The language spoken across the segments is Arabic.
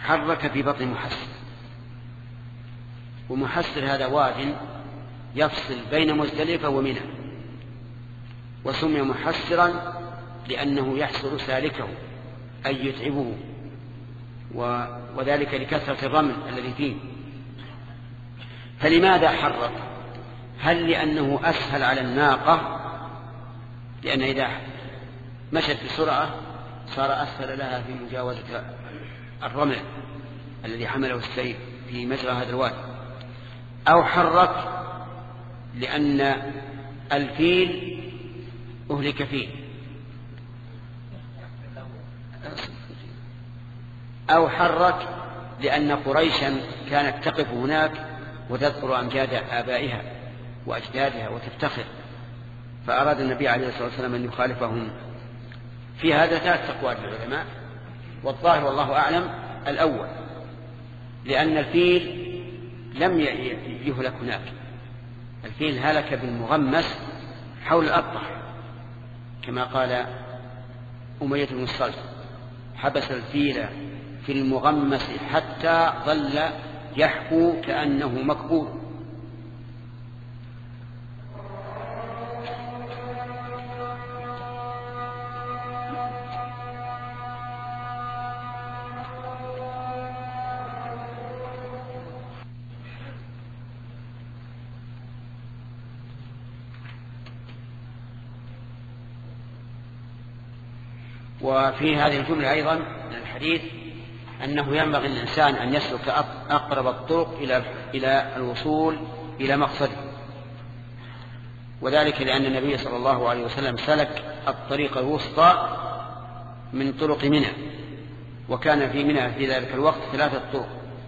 حرك في بطن محسر، ومحسر هذا واد يفصل بين مزدلفة ومنى، وسمي محسرا لأنه يحسر سالكه أي يتعبه، وذلك لكثرة الرمل الذي فيه. فلماذا حرك؟ هل لأنه أسهل على الناقة، لأن إذا مشت بسرعة صار أسهل لها في مجاوزة الرمل الذي حمله السيف في مجرى هذا الوادي، أو حرك لأن الفيل أهلك فيه، أو حرك لأن قريشا كانت تقف هناك وتذكر أمجاد آبائها وأجدادها وتفتخر، فأراد النبي عليه الصلاة والسلام أن يخالفهم. في هذا 3 أقوال للعلماء، والظاهر والله أعلم الأول، لأن الفيل لم يهلك هناك، الفيل هلك بالمغمس حول الأبطح، كما قال أمية بن الصلت: حبس الفيل في المغمس حتى ظل يحكو كأنه مكبور. وفي هذه الجملة أيضا من الحديث أنه ينبغي للإنسان أن يسلك أقرب الطرق إلى الوصول إلى مقصده، وذلك لأن النبي صلى الله عليه وسلم سلك الطريق الوسطى من طرق منى، وكان في منى في ذلك الوقت 3 طرق: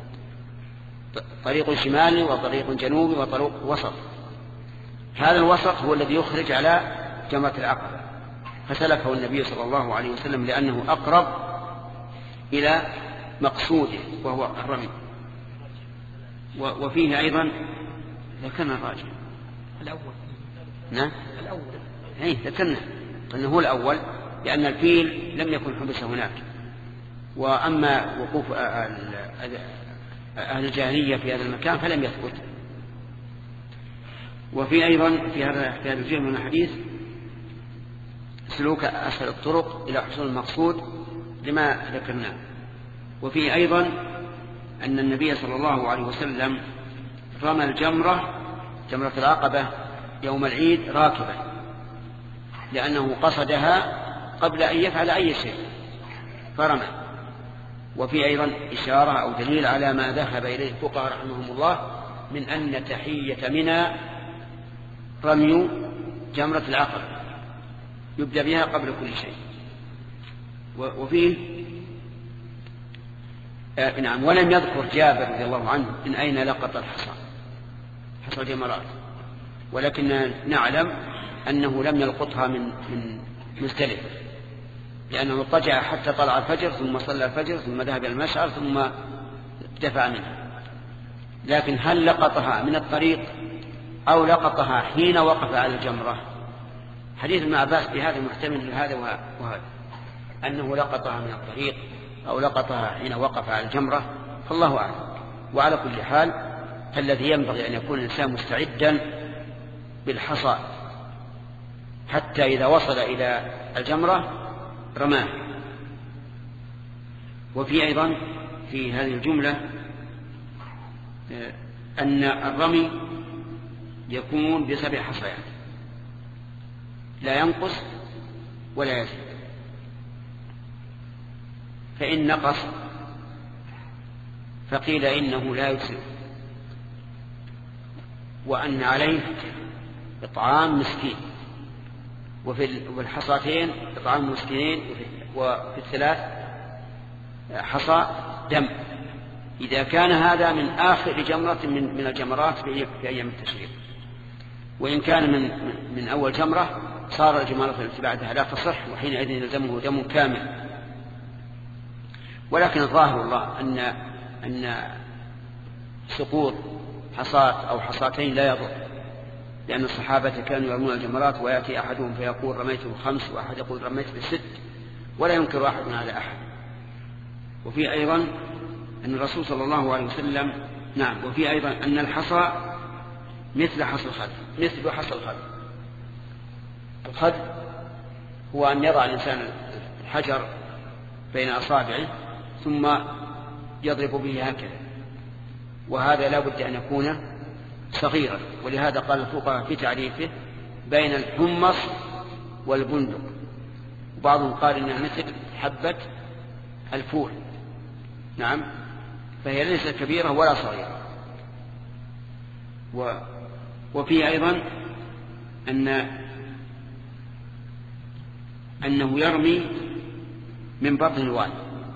طريق شمالي وطريق جنوبي وطريق وسط. هذا الوسط هو الذي يخرج على جمرة العقبة، فسلكه النبي صلى الله عليه وسلم لأنه أقرب إلى مقصوده وهو الرمي. وفيه أيضا ذكرنا الراجع الأول. نعم الأول ذكرنا أنه هو الأول، لأن الفيل لم يكن حبس هناك. وأما وقوف أهل الجاهلية في هذا المكان فلم يثبت. وفي أيضا في هذا الجزء من الحديث سلوك أسهل الطرق إلى حصول المقصود لما ذكرناه. وفي أيضا أن النبي صلى الله عليه وسلم رمى جمرة العقبة يوم العيد راكبا، لأنه قصدها قبل أن يفعل أي شيء فرمى. وفي أيضا إشارة أو دليل على ما ذهب إليه الفقهاء رحمهم الله من أن تحية منى رمي جمرة العقبة، يبدأ بها قبل كل شيء. وفيه نعم. ولم يذكر جابر رضي الله عنه من أين لقط حصى الجمرات، ولكن نعلم أنه لم يلقطها من مزدلفة، لأنه اضطجع حتى طلع الفجر، ثم صلى الفجر، ثم ذهب إلى المشعر، ثم دفع منها. لكن هل لقطها من الطريق أو لقطها حين وقف على الجمرة؟ حديث ابن عباس بهذا محتمل لهذا وهذا، أنه لقطها من الطريق أو لقطها حين وقف على الجمرة، فالله أعلم. وعلى كل حال فالذي ينبغي أن يكون الإنسان مستعدا بالحصى حتى إذا وصل إلى الجمرة رماه. وفي أيضا في هذه الجملة أن الرمي يكون ب7 حصيات لا ينقص ولا يزيد، فإن نقص فقيل إنه لا يجزئ، وأن عليه إطعام مسكين، وفي الحصاتين إطعام مسكينين، وفي 3 حصى دم، إذا كان هذا من آخر جمرة من الجمرات في أيام التشريق. وإن كان من أول جمرة صار الجمرة التي بعدها لا تصح، وحينئذ يلزمه دم كامل. ولكن الظاهر الله أن سقوط حصاة أو حصاتين لا يضر، لأن الصحابة كانوا يرمون الجمرات ويأتي أحدهم فيقول رميت ب5 وأحد يقول رميت ب6، ولا ينكر أحد على أحد. وفي أيضا أن الرسول صلى الله عليه وسلم نعم. وفي أيضا أن الحصى مثل حصى الخد. الخد هو أن يضع الإنسان الحجر بين أصابعه ثم يضرب به هكذا، وهذا لا بد أن يكون صغيرا، ولهذا قال الفقهاء في تعريفه بين الحمص والبندق، وبعضهم قال إنها مثل حبة الفول. نعم، فهي ليست كبيرة ولا صغيرة. وفيه أيضا أنه يرمي من بطن الوادي،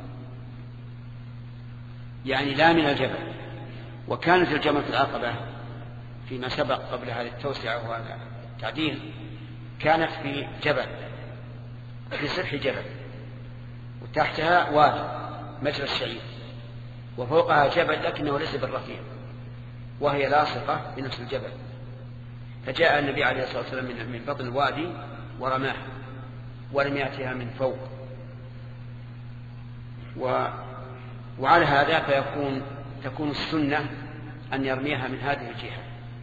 يعني لا من الجبل. وكانت الجمرة العقبة فيما سبق قبل هذه التوسعة والتعديل كانت في جبل، في سفح جبل، وتحتها وادي مجرى الشعير، وفوقها جبل لكنه ليس بالرفيع، وهي لاصقة بنفس الجبل. فجاء النبي عليه الصلاة والسلام من بطن الوادي ورماها، ولم يأتها من فوق. وعلى هذا تكون السنة أن يرميها من هذه الجهة،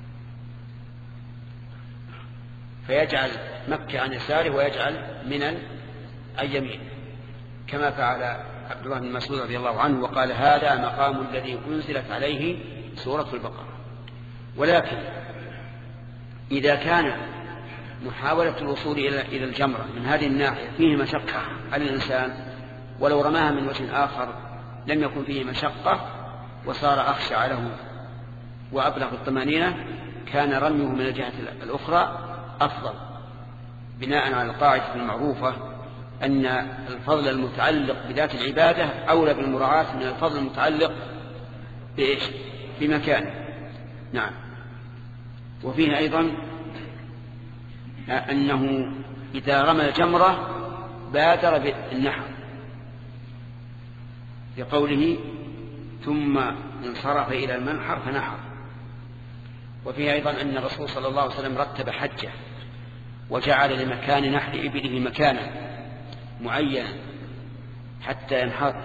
فيجعل مكة عن يساره ويجعل منى عن يمينه، كما فعل عبد الله بن مسعود رضي الله عنه وقال: هذا مقام الذي أنزلت عليه سورة البقرة. ولكن إذا كان محاولة الوصول إلى الجمرة من هذه الناحية فيه مشقة على الإنسان، ولو رماها من وجه آخر لم يكن فيه مشقة وصار أخشع له وأبلغ الطمأنينة، كان رميه من الجهة الأخرى أفضل، بناء على القاعدة المعروفة أن الفضل المتعلق بذات العبادة أولى بالمراعاة من الفضل المتعلق بمكانه. نعم. وفيه أيضا أنه إذا رمى الجمرة بادر بالنحر، لقوله: ثم انصرف إلى المنحر فنحر. وفيه أيضا أن الرسول صلى الله عليه وسلم رتب حجه وجعل لمكان نحر إبله مكانا معينا حتى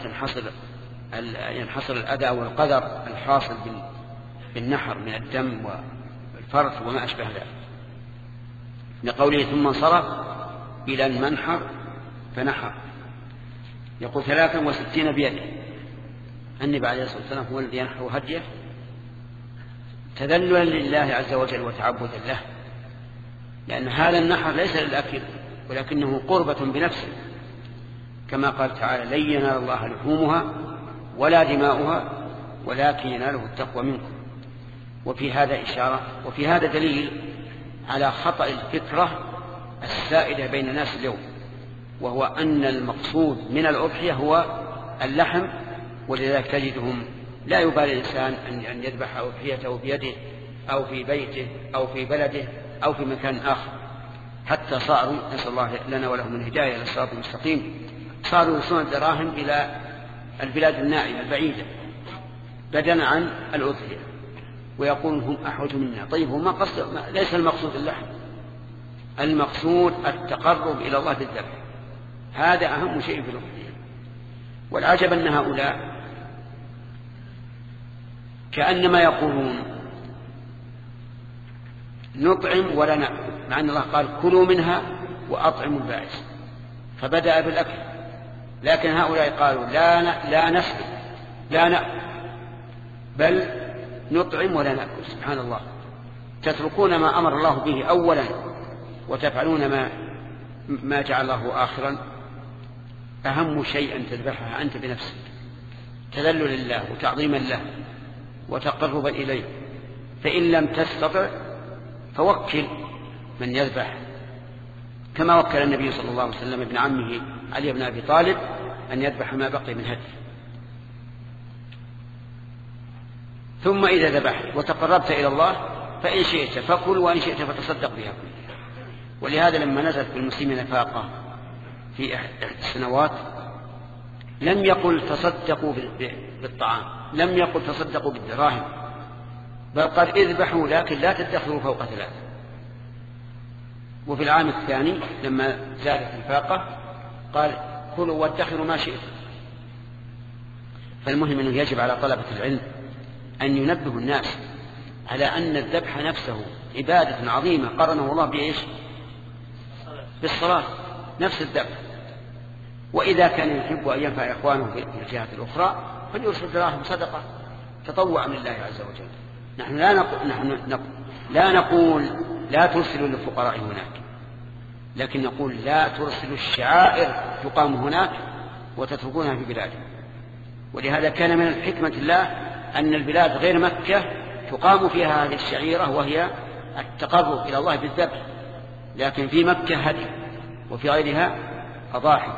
ينحصر الأذى والقدر الحاصل بالنحر من الدم والفرث وما أشبه ذلك، لقوله: ثم انصرف إلى المنحر فنحر. يقول 63 بيده. النبي عليه الصلاة والسلام هو الذي ينحر هديه تذللا لله عز وجل وتعبدا له، لأن هذا النحر ليس للأكل ولكنه قربة بنفسه، كما قال تعالى: لن ينال الله لحومها ولا دماؤها ولكن يناله التقوى منكم. وفي هذا إشارة، وفي هذا دليل على خطأ الفكرة السائدة بين الناس اليوم، وهو أن المقصود من الأضحية هو اللحم، ولذلك تجدهم لا يبالي الإنسان أن يذبح أضحيته بيده أو في بيته أو في بلده أو في مكان آخر، حتى صاروا، نسأل الله لنا ولهم الهداية إلى الصراط المستقيم، صاروا يرسلون الدراهم إلى البلاد النائية البعيدة بدلا عن الأضحية، ويقولون هم أحوج منا. طيب، هم ليس المقصود اللحم، المقصود التقرب إلى الله بالذبح، هذا أهم شيء في الأضحية. والعجب أن هؤلاء كأنما يقولون نطعم ولا نأكل، مع أن الله قال: كلوا منها وأطعموا البائس، فبدأ بالأكل. لكن هؤلاء قالوا: لا نسلم لا نأكل، بل نطعم ولا نأكل. سبحان الله، تتركون ما أمر الله به أولا وتفعلون ما جعل الله آخرا. أهم شيء أن تذبحها أنت بنفسك تذللا لله وتعظيما له وتقربا إليه، فإن لم تستطع فوكل من يذبح، كما وكل النبي صلى الله عليه وسلم ابن عمه علي بن أبي طالب أن يذبح ما بقي من هدي. ثم إذا ذبحت وتقربت إلى الله فإن شئت فكل وإن شئت فتصدق بها. ولهذا لما نزلت بالمسلمين فاقة في إحدى السنوات لم يقل تصدقوا بالطعام، لم يقل تصدقوا بالدراهم، بل قال: اذبحوا لكن لا تدخروا فوق 3. وفي العام الثاني لما زادت الفاقة قال: كلوا وادخروا ما شئتم. فالمهم أنه يجب على طلبة العلم أن ينبه الناس على أن الذبح نفسه عبادة عظيمة قرنه الله بإيش؟ بالصلاة، نفس الذبح. وإذا كان يحب أن ينفع إخوانه في الجهات الأخرى فليرسل دراهم صدقة تطوعا لله عز وجل. نحن لا نقول لا ترسلوا للفقراء هناك، لكن نقول لا ترسلوا الشعائر تقام هناك وتتركونها في بلادهم. ولهذا كان من حكمة الله أن البلاد غير مكة تقام فيها هذه الشعيرة وهي التقرب إلى الله بالذبح، لكن في مكة هدي وفي غيرها أضاحي.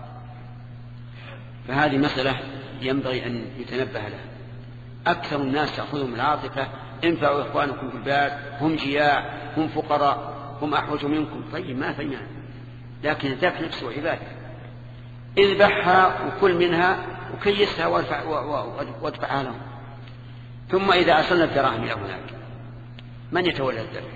فهذه مسألة ينبغي أن يتنبه لها. أكثر الناس تأخذهم العاطفة، انفعوا إخوانكم في البلاد، هم جياع، هم فقراء، هم أحوج منكم. طيب ما فينا، لكن الذبح نفسه عبادة. اذبحها وكل منها وكيسها وادفعها لهم. ثم إذا أرسلنا الدراهم إلى هناك من يتولى الذبح؟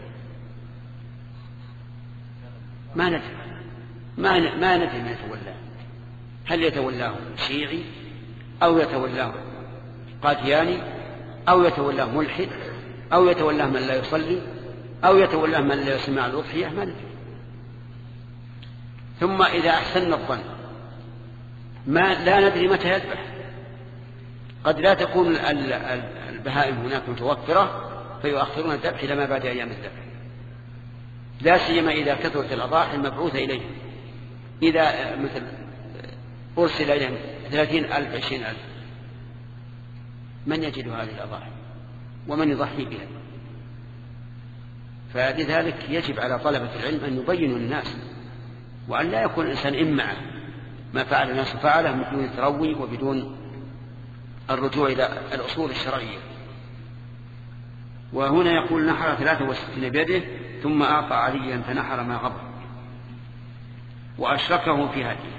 ما ندري من يتولاه. هل يتولاه شيعي أو يتولاه قادياني أو يتولاه ملحد أو يتولاه من لا يصلي أو يتولاه من لا يسمع الأضحية؟ ما ندري. ثم إذا أحسن الظن لا ندري متى يذبح. قد لا تكون البهائم هناك متوفرة فيؤخرون الذبح إلى ما بعد أيام الذبح، لا سيما إذا كثرت الأضاحي المبعوثة إليهم. إذا مثل أرسل إليهم 30,000 20,000 من يجد هذه الأضاحي ومن يضحي بها؟ فلذلك يجب على طلبة العلم أن يبينوا للناس، وأن لا يكون الإنسان إمعة ما فعل الناس فعله بدون التروي وبدون الرجوع إلى الأصول الشرعية. وهنا يقول نحر 63 بيده ثم أعطى عليا فنحر ما غبر وأشركه في هديه.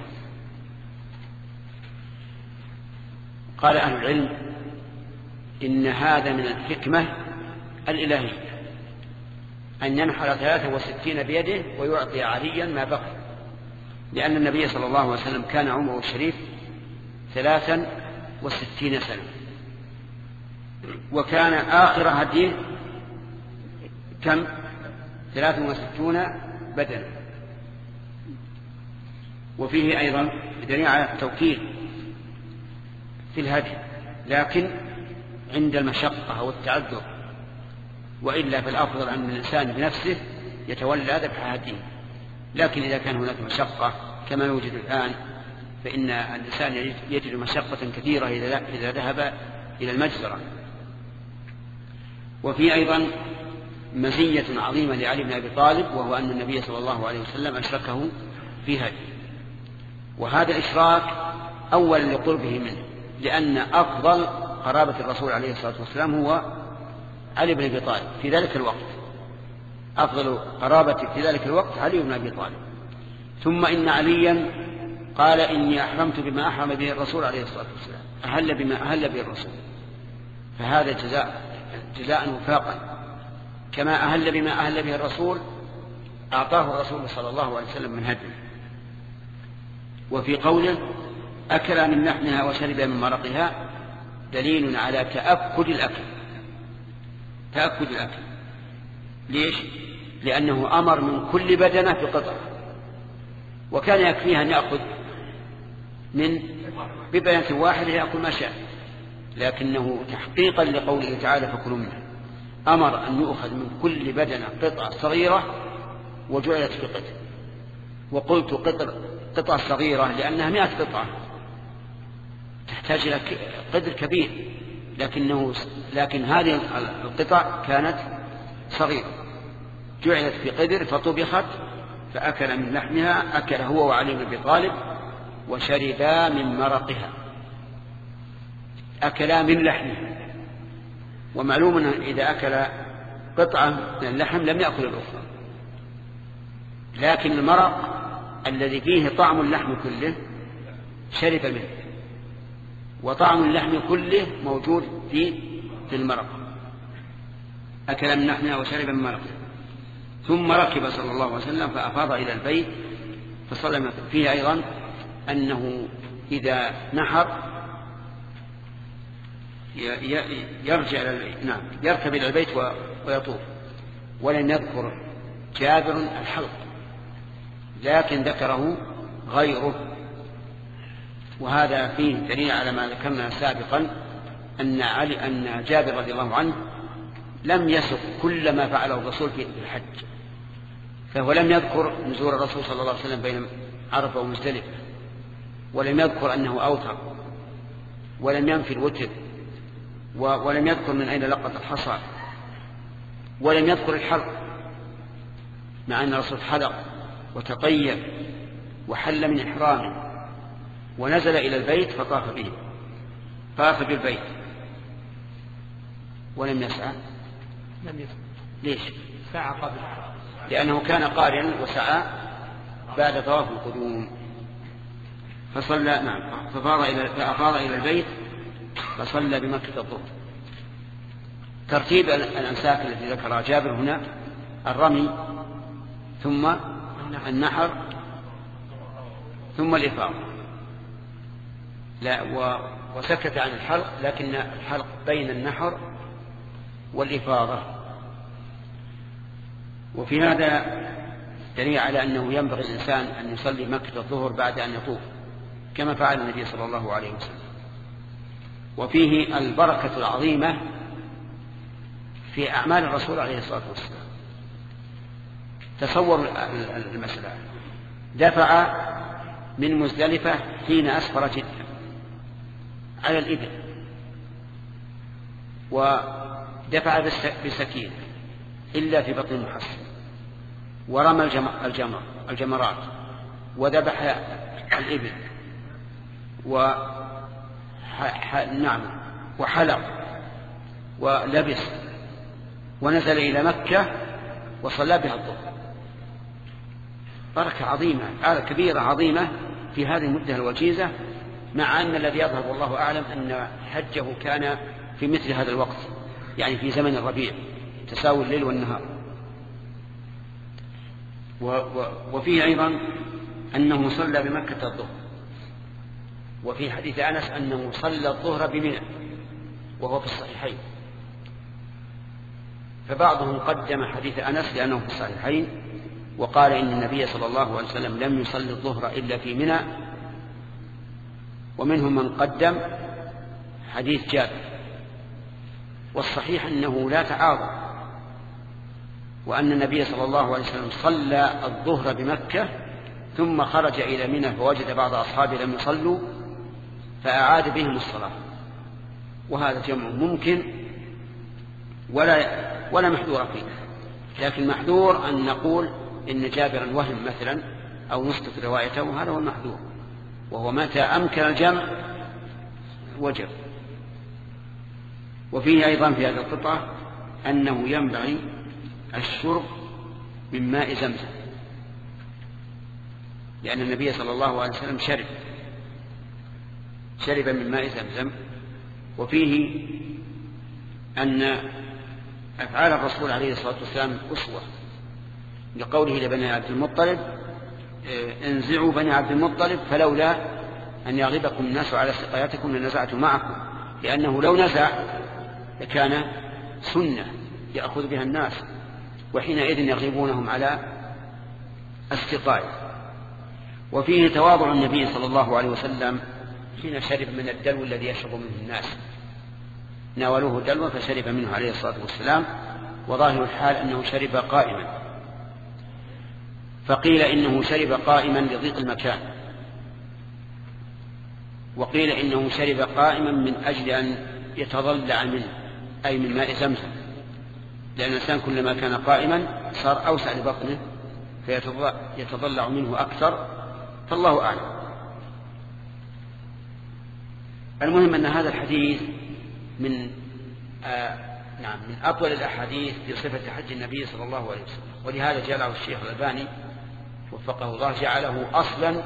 قال أهل العلم إن هذا من الحكمة الإلهية أن ينحر 63 بيده ويعطي عليا ما بقي، لأن النبي صلى الله عليه وسلم كان عمره الشريف 63 سنة، وكان آخر هديه كم؟ 63 بدنا. وفيه أيضا دليل على التوكيل في الهدي، لكن عند المشقة أو التعذر، وإلا فالأفضل أن الإنسان بنفسه يتولى ذبح هديه. لكن إذا كان هناك مشقة كما يوجد الآن فإن الإنسان يجد مشقة كثيرة إذا ذهب إلى المجزرة. وفي أيضا مزية عظيمة لعلي بن أبي طالب، وهو أن النبي صلى الله عليه وسلم أشركه في هديه، وهذا الإشراك أولا لقربه منه، لأن أفضل قرابة الرسول عليه الصلاة والسلام هو علي بن أبي طالب في ذلك الوقت، أفضل قرابة في ذلك الوقت علي بن أبي طالب. ثم إن عليا قال إني أحرمت بما أحرم به الرسول عليه الصلاة والسلام، أهل بما أهل به الرسول، فهذا جزاء وفاقا. كما أهل بما أهل به الرسول أعطاه الرسول صلى الله عليه وسلم من هديه. وفي قوله أكل من لحمها وشرب من مرقها دليل على تأكد الأكل. ليش؟ لأنه أمر من كل بدنة بقطعة، وكان يكفيه أن يأخذ من ببدنة واحدة يأكل ما شاء، لكنه تحقيقا لقوله تعالى فكلوا منها أمر أن يؤخذ من كل بدنة قطعة صغيرة وجعلت في قطع. وقلت قطعة صغيرة لأنها 100 قطعة تحتاج إلى قدر كبير، لكن هذه القطع كانت صغيرة جعلت في قدر فطبخت فأكل من لحمها، أكل هو وعلي بن أبي طالب وشربا من مرقها، أكلا من لحمها. ومعلوم أنه إذا أكل قطعة من اللحم لم يأكل الأخرى، لكن المرق الذي فيه طعم اللحم كله شرب منه، وطعم اللحم كله موجود في المرق، أكل من لحمها وشرب من مرقها. ثم ركب صلى الله عليه وسلم فأفاض إلى البيت فصلى. فيه أيضا أنه إذا نحر يركب إلى البيت ويطوف. ولم يذكر جابر الحلق، لكن ذكره غيره، وهذا فيه دليل على ما ذكرنا سابقا أن جابر رضي الله عنه لم يسق كل ما فعله الرسول في الحج، فهو لم يذكر نزول الرسول صلى الله عليه وسلم بين عرفة ومزدلفة، ولم يذكر أنه أوتر، ولم ينفي الوتر، ولم يذكر من أين لقط الحصى، ولم يذكر الحلق، مع أن الرسول حلق وتطيب وحل من إحرامه ونزل إلى البيت فطاف به، طاف بالبيت ولم يسعى. ليش؟ سعى قبل، لأنه كان قارنا وسعى بعد طواف القدوم. فصلى فأفاض إلى البيت فصلى بمكة الظهر. ترتيب الأنساك التي ذكرها جابر هنا: الرمي، ثم النحر، ثم الإفاضة. لا، وسكت عن الحلق، لكن الحلق بين النحر والإفاضة. وفي هذا دليل على أنه ينبغي الإنسان أن يصلي مكة الظهر بعد أن يطوف، كما فعل النبي صلى الله عليه وسلم. وفيه البركة العظيمة في أعمال الرسول عليه الصلاة والسلام. تصور المسألة: دفع من مزدلفة حين أسفر جدا على الإبل، ودفع بسكين إلا في بطن المحصن، ورمى الجمرات، وذبح الإبل، وحلق ولبس، ونزل إلى مكة وصلى بها الظهر. بركة عظيمة، آلة كبيرة عظيمة في هذه المدة الوجيزة، مع أن الذي يظهر والله أعلم أن حجه كان في مثل هذا الوقت، يعني في زمن الربيع، تساوي الليل والنهار. وفيه أيضا أنه صلى بمكة الظهر. وفي حديث أنس أنه صلى الظهر بمنى، وهو في الصحيحين. فبعضهم قدم حديث أنس لأنه في الصحيحين، وقال إن النبي صلى الله عليه وسلم لم يصلي الظهر إلا في منى. ومنهم من قدم حديث جابر. والصحيح أنه لا تعارض، وأن النبي صلى الله عليه وسلم صلى الظهر بمكة ثم خرج إلى منى فوجد بعض أصحابه لم يصلوا فأعاد بهم الصلاة. وهذا جمع ممكن ولا محذور فيه، لكن محذور أن نقول إن جابرا وهم مثلا أو نسقط روايته، وهذا هو المحذور، وهو متى أمكن الجمع وجب. وفيه أيضا في هذه القطعة أنه ينبغي الشرب من ماء زمزم، لأن النبي صلى الله عليه وسلم شرب من ماء زمزم. وفيه أن أفعال الرسول عليه الصلاة والسلام أسوة، لقوله لبني عبد المطلب: انزعوا بني عبد المطلب فلولا أن يغلبكم الناس على سقاياتكم لنزعت معكم، لأنه لو نزع لكان سنة يأخذ بها الناس، وحينئذ يغلبونهم على السقاية. وفيه تواضع النبي صلى الله عليه وسلم حين شرب من الدلو الذي يشرب منه الناس، ناولوه دلوا فشرب منه عليه الصلاة والسلام، وظاهر الحال أنه شرب قائما. فقيل إنه شرب قائما لضيق المكان، وقيل إنه شرب قائما من أجل أن يتضلع منه، أي من ماء زمزم، لأن الإنسان كلما كان قائما صار أوسع لبطنه فيتضلع منه أكثر، فالله أعلم. المهم أن هذا الحديث من أطول الأحاديث في صفة حج النبي صلى الله عليه وسلم، ولهذا جعله الشيخ الألباني وفقه الله جعله أصلا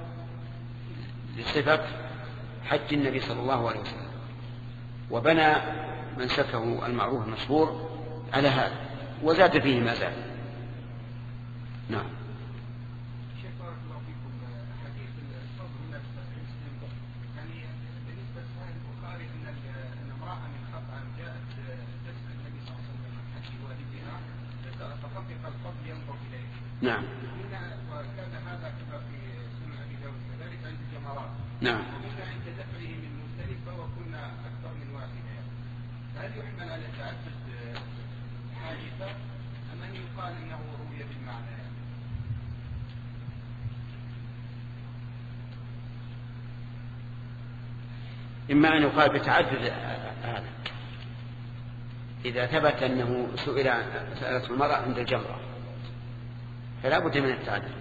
لصفة حج النبي صلى الله عليه وسلم، وبنى منسكه المعروف المشهور على هذا، وزاد فيه ما زاد. نعم. يعني بالنسبة لصحيح البخاري أن امرأة نعم. وكان هذا كما في سنن أبي داود كذلك عند الجمرات. نعم. وكنا عند دفعه من مزدلفة وكنا أكثر من واحدة. هل يحمل على تعدد حادثة أم أن يقال إنه روي بالمعنى؟ إما أن يقال بتعدد هذا إذا ثبت أنه سألته المرأة عند الجمرة فلا بد من التعدد.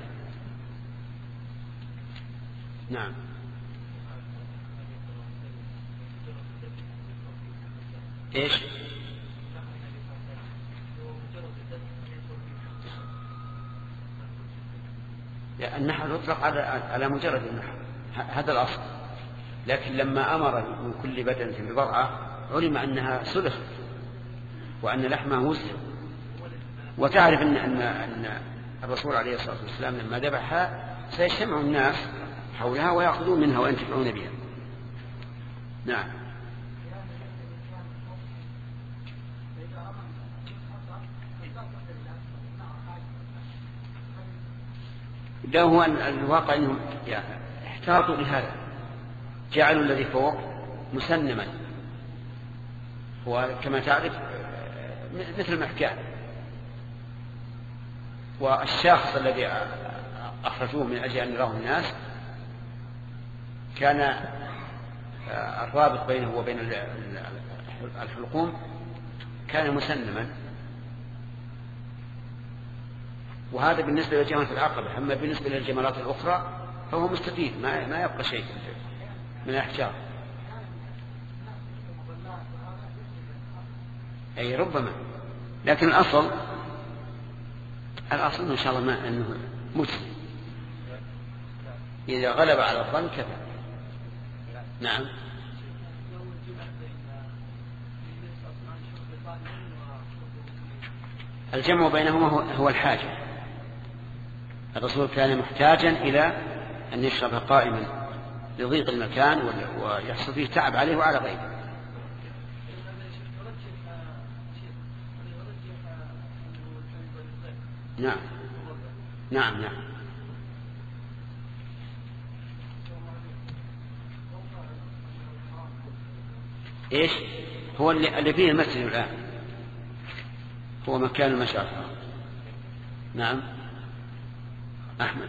نعم. إيش؟ النحر يطلق على مجرد النحر، هذا الأصل. لكن لما أمر من كل بدنة بضرعة علم أنها سلخ وأن لحمها مسلم. وتعرف أن الرسول عليه الصلاة والسلام لما ذبحها سيجتمع الناس حولها ويأخذون منها وينتفعون بها. نعم. ده هو الواقع أنهم احتاطوا لهذا، جعلوا الذي فوق مسنما، وكما تعرف مثل المحكام. والشخص الذي أخرجوه من أجل أن يراه الناس كان الرابط بينه وبين الحلقوم كان مسنما، وهذا بالنسبة لجمرة العقبة. أما بالنسبة للجمرات الأخرى فهو مستفيد، ما يبقى شيء من الأحجار. أي ربما، لكن الأصل إن شاء الله ما أنه مسلم، إذا غلب على الظن كفى. نعم. الجمع بينهما هو الحاجة. الرسول كان محتاجا إلى أن يشرب قائما لضيق المكان ويحصل فيه تعب عليه وعلى غيره. نعم نعم نعم. إيش هو اللي فيه المسجد الآن هو مكان المشعر. نعم. أحمد.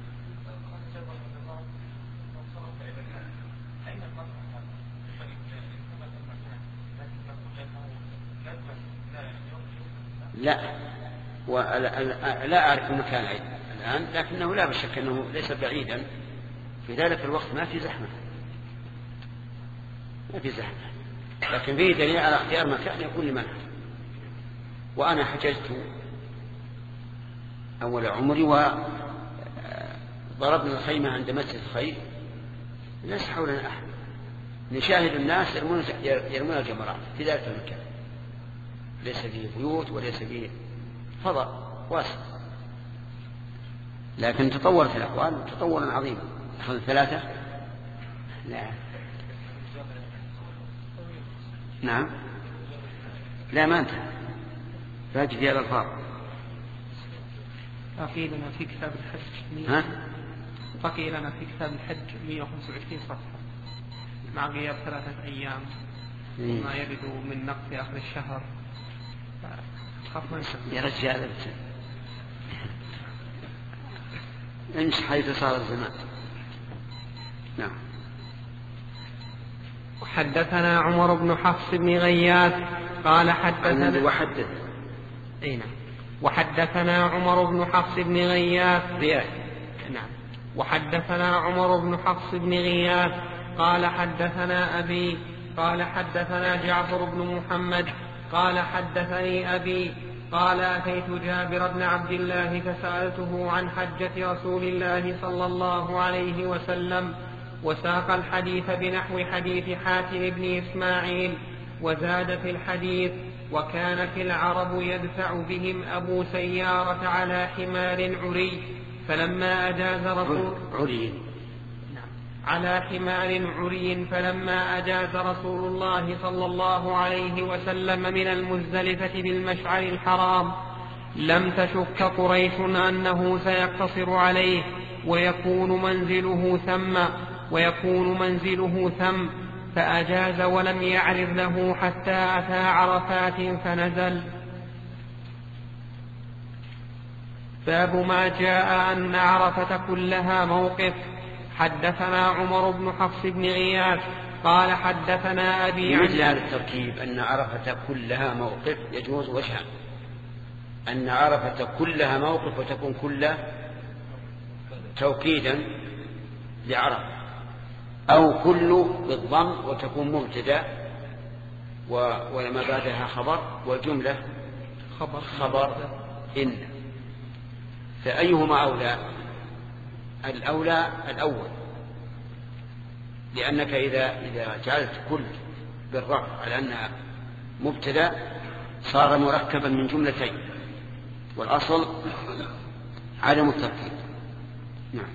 لا أعرف المكان الآن، لكنه لا بشك أنه ليس بعيدا. في ذلك الوقت ما في زحمة، لكن فيه دليل على اختيار مكان يكون لمن. وأنا حججت أول عمري وضربنا الخيمة عند مسجد الخير، ليس حولنا أحد، نشاهد الناس يرمون الجمرات في ذلك المكان، ليس فيه بيوت وليس فيه فضاء واسع، لكن تطورت الأحوال تطورا عظيما. أخذ 3. لا. نعم. لا ما انتهى، باقي في الألفاظ. بقي لنا في كتاب الحج بقي لنا في كتاب الحج 125 صفحة مع غياب 3 أيام وما يرد من نقص آخر الشهر. يا رجال امشي حيث صار الزمان. نعم. حدثنا عمر بن حفص بن غياث قال حدثنا وحدثنا عمر بن حفص بن غياث. نعم. وحدثنا عمر بن حفص بن غياث قال حدثنا أبي قال حدثنا جعفر بن محمد قال حدثني أبي قال أتيت جابر بن عبد الله فسألته عن حجة رسول الله صلى الله عليه وسلم، وساق الحديث بنحو حديث حاتم بن إسماعيل، وزاد في الحديث: وكانت العرب يدفع بهم أبو سيارة على حمار عري فلما أجاز فلما أجاز رسول الله صلى الله عليه وسلم من المزدلفة بالمشعر الحرام لم تشك قريش أنه سيقتصر عليه ويكون منزله ثم فأجاز ولم يعرض له حتى أتى عرفات فنزل. باب ما جاء أن عرفة كلها موقف. حدثنا عمر بن حفص بن غياث قال حدثنا أبي عن مثل هذا التركيب أن عرفة كلها موقف يجوز وجهان: أن عرفة كلها موقف وتكون كلها توكيدا لعرفة، أو كل بالضم وتكون مبتدأ ولما بعدها خبر والجملة خبر إن. فأيهما أولى؟ الأول، لأنك إذا جعلت كل بالرفع على أنها مبتدأ صار مركبا من جملتين، والأصل عدم التركيب. نعم.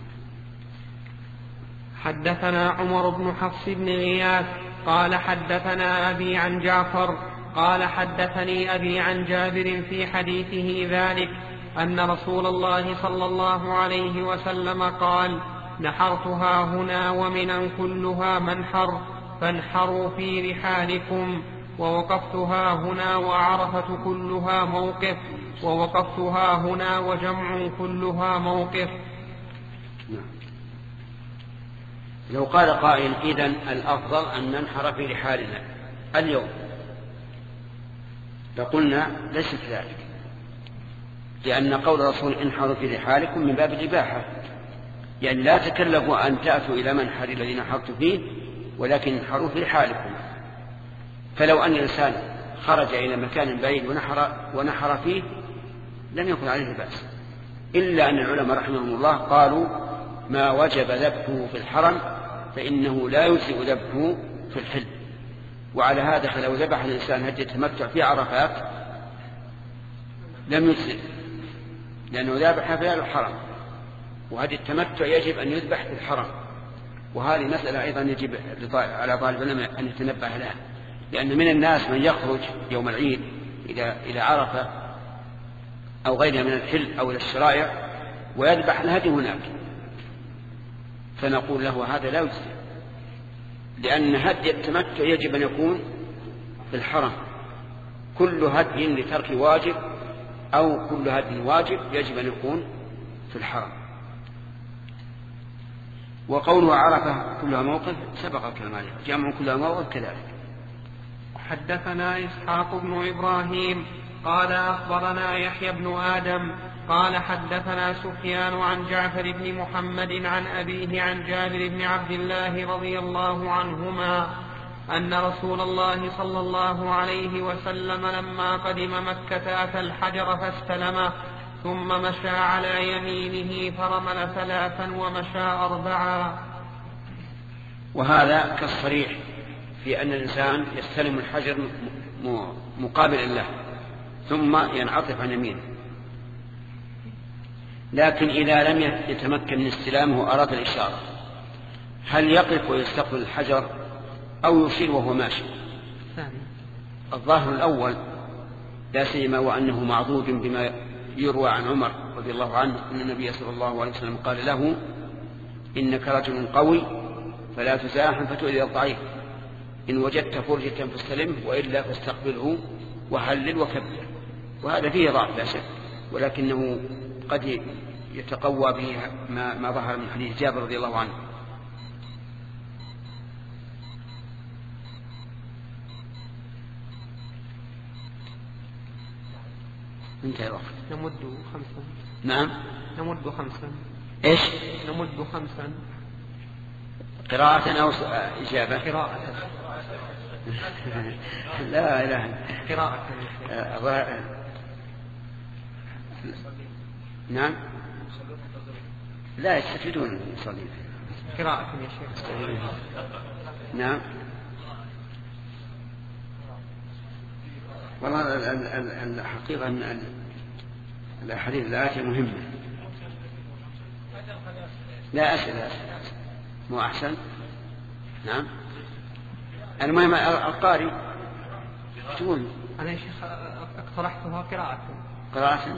حدثنا عمر بن حفص بن غياث قال حدثنا أبي عن جعفر قال حدثني أبي عن جابر في حديثه ذلك أن رسول الله صلى الله عليه وسلم قال: نحرتها هنا ومنا كلها منحر فانحروا في رحالكم، ووقفتها هنا وعرفة كلها موقف، ووقفتها هنا وجمع كلها موقف. لو قال قائل: إذن الأفضل أن ننحر في رحالنا اليوم، لقلنا ليس كذلك، لأن قول الرسول: انحروا في رحالكم من باب الإباحة، يعني لا تكلفوا أن تأتوا إلى منحر الذي نحرت فيه، ولكن انحروا في رحالكم. فلو أن الإنسان خرج إلى مكان بعيد ونحر فيه لم يكن عليه بأس، إلا أن العلماء رحمهم الله قالوا: ما وجب ذبحه في الحرم فإنه لا يجزئ ذبحه في الحل. وعلى هذا فلو ذبح الإنسان هدي التمتع في عرفات لم يجزئ، لأنه ذبح في الحرم، وهدي التمتع يجب أن يذبح في الحرم. وهذه مسألة أيضا يجب على طالب العلم أن يتنبه لها، لأن من الناس من يخرج يوم العيد إلى عرفة أو غيرها من الحل أو إلى الشرائع ويذبح الهدي هناك، فنقول له: هذا لا يجزي، لأن هدي التمتع يجب أن يكون في الحرم. كل هدي لترك واجب أو كل هدي واجب يجب أن يكون في الحرم. وقوله عرفة كلها موقف سبق الكلام عليه، جمع كلها موقف كذلك. حدثنا إسحاق بن إبراهيم قال أخبرنا يحيى بن آدم قال حدثنا سفيان عن جعفر بن محمد عن أبيه عن جابر بن عبد الله رضي الله عنهما أن رسول الله صلى الله عليه وسلم لما قدم مكة أتى الحجر فاستلمه، ثم مشى على يمينه فرمل 3 ومشى 4. وهذا كالصريح في أن الإنسان يستلم الحجر مقابل له ثم ينعطف عن يمينه. لكن إذا لم يتمكن من استلامه وأراد الإشارة، هل يقف ويستقبل الحجر أو يشير وهو ماشي؟ الظاهر الأول، لا سيما وأنه معضود بما يروى عن عمر رضي الله عنه أن النبي صلى الله عليه وسلم قال له: إنك رجل قوي فلا تزاحم فتؤذي الضعيف، إن وجدت فرجة فاستلمه وإلا فاستقبله وهلل وكبر. وهذا فيه ضعف لا شك، ولكنه قد يتقوى به ما ظهر من حديث جابر رضي الله عنه. انتهى الوقت. نمد 5. نعم نمد 5. ايش؟ نمد 5. قراءة أو إجابة؟ قراءة. لا إله. قراءة. نعم. لا يستفيدون يصلون. قراءة يا شيخ. نعم. والله الحقيقة أن الأحاديث الآتية مهمة. لا أسئلة مو أحسن. نعم. المهم القارئ تقول. أنا يا شيخ اقترحتها قراءة. قراءة.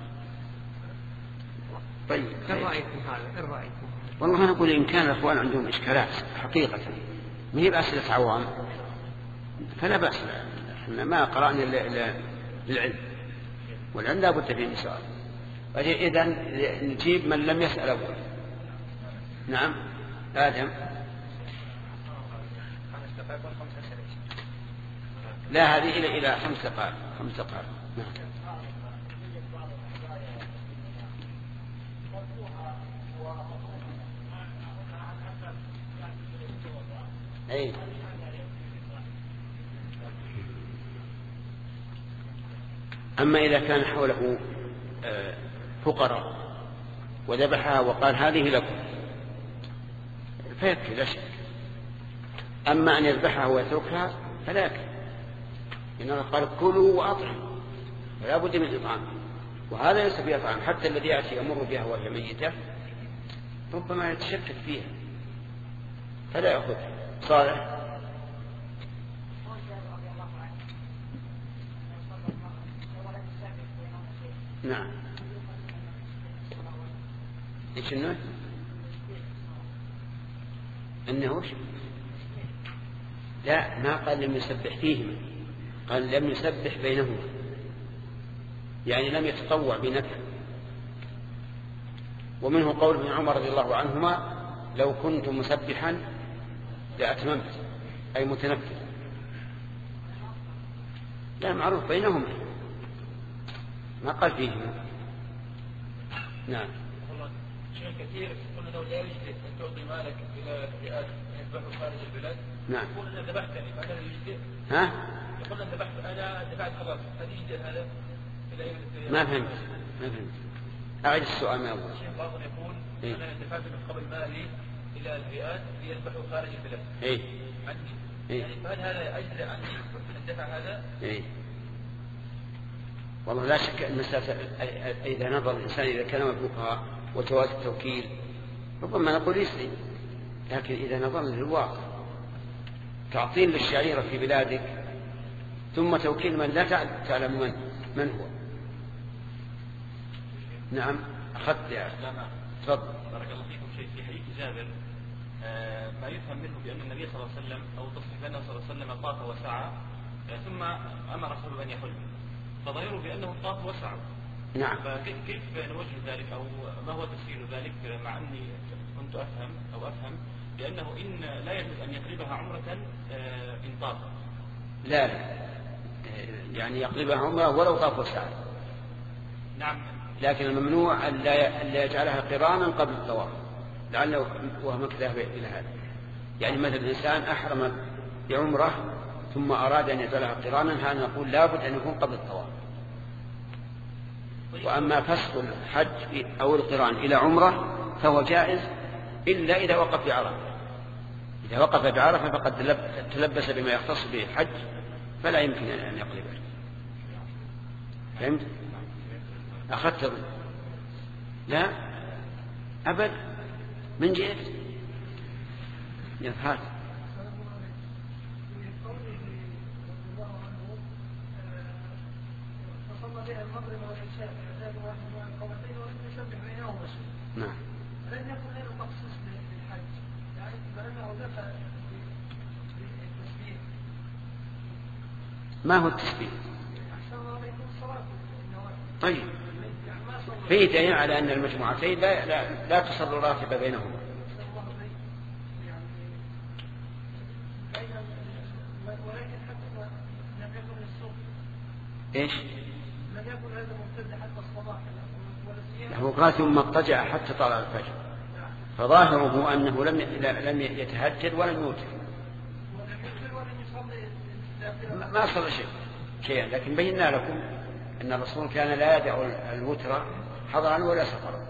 طيب إن رأيكم هذا؟ إن رأيكم؟ والله أنا أقول إن كان الأخوان عندهم إشكالات حقيقة ما هي بأسئلة عوام فلا بأس، احنا ما قرأنا إلا للعلم، والعلم لا بد فيه من سؤال. إذن نجيب من لم يسأل أول. نعم آدم. لا هذه إلى 5 دقائق. 5 دقائق. نعم. أي أما إذا كان حوله فقراء وذبحها وقال هذه لكم فيكفي لا شك. أما أن يذبحها ويتركها فلا يكفي، إنه قال كلوا وأطعموا فلا بد من إطعام، وهذا ليس فيها طعام. حتى الذي يأتي يمر بها وهي ميتة ربما يتشكك فيها فلا يأخذها. صالح. نعم. ايش النوع؟ انه لا ما قال لم يسبح فيهما، قال لم يسبح بينهما، يعني لم يتطوع بنفسه. ومنه قول ابن عمر رضي الله عنهما لو كنت مسبحا لأتممت، أي متنفذ. لا معروف بينهما ما قال فيهما. نعم. شيء كثير يقول لو لا يجد أن تعطي مالك إلى فئات يذبحوا خارج البلاد. نعم. يقول أنا ذبحتني فأنا يجد. ها؟ يقول أنا ذبحت، أنا دفعت خلاص، هل يجد هذا؟ ما فهمت. أعيد السؤال من أول. الشيخ بعضهم يقول أنا دفعت من قبل مالي إلى الفئات ليذبحوا خارج البلاد. إيه. عني. إيه. يعني فهل هذا أجزاء عني أن دفع هذا؟ إيه. والله لا شك أن إذا نظر الإنسان إلى كلام الفقهاء وجواز التوكيل ربما نقول يسلم، لكن إذا نظر للواقع تعطيل للشعيرة في بلادك ثم توكيل من لا تعلم من هو. نعم. أخذت يا تفضل. بارك الله فيكم. شيء في حديث جابر ما يفهم منه بأن النبي صلى الله عليه وسلم أو تصح لنا صلى الله عليه وسلم طاف وسعى ثم أمر صحبه أن يحل، فظاهره بأنه طاف وسعى. نعم. فكيف نوجه ذلك أو ما هو تفسير ذلك، مع أني كنت أفهم بأنه إن لا يجوز أن يقلبها عمرة إن طاف. لا يعني يقلبها عمرة ولو طاف وسعى. نعم. لكن الممنوع أن لا يجعلها قرانا قبل الطواف، لعله وهمك ذهب إلى هذا. يعني مثل الإنسان أحرم بعمرة ثم أراد أن يجعلها قرانا، هذا نقول لابد أن يكون قبل الطواف. وأما فسخ الحج أو القران إلى عمرة فهو جائز إلا إذا وقف بعرفة. إذا وقف بعرفة فقد تلبس بما يختص به الحج فلا يمكن أن يقلبه. فهمت؟ أخذت؟ لا أبد من جهة يظهر. نعم. لن يكن له تخصيص للحج، يعني فإنه دفع بالتسبيح. ما هو التسبيح؟ أحسن الله عليكم الصلاة. طيب في دليل على أن المجموعتين لا تصل راتبة بينهما. ولكن حتى لم يكن الصبح. إيش؟ لم يكن هذا ممتد حتى الصباح. هو قال ثم اضطجع حتى طلع الفجر، فظاهره أنه لم يتهجد ولم يوتر، ما صلى شيئا. لكن بينا لكم أن الرسول كان لا يدع الوتر حضرا ولا سفرا.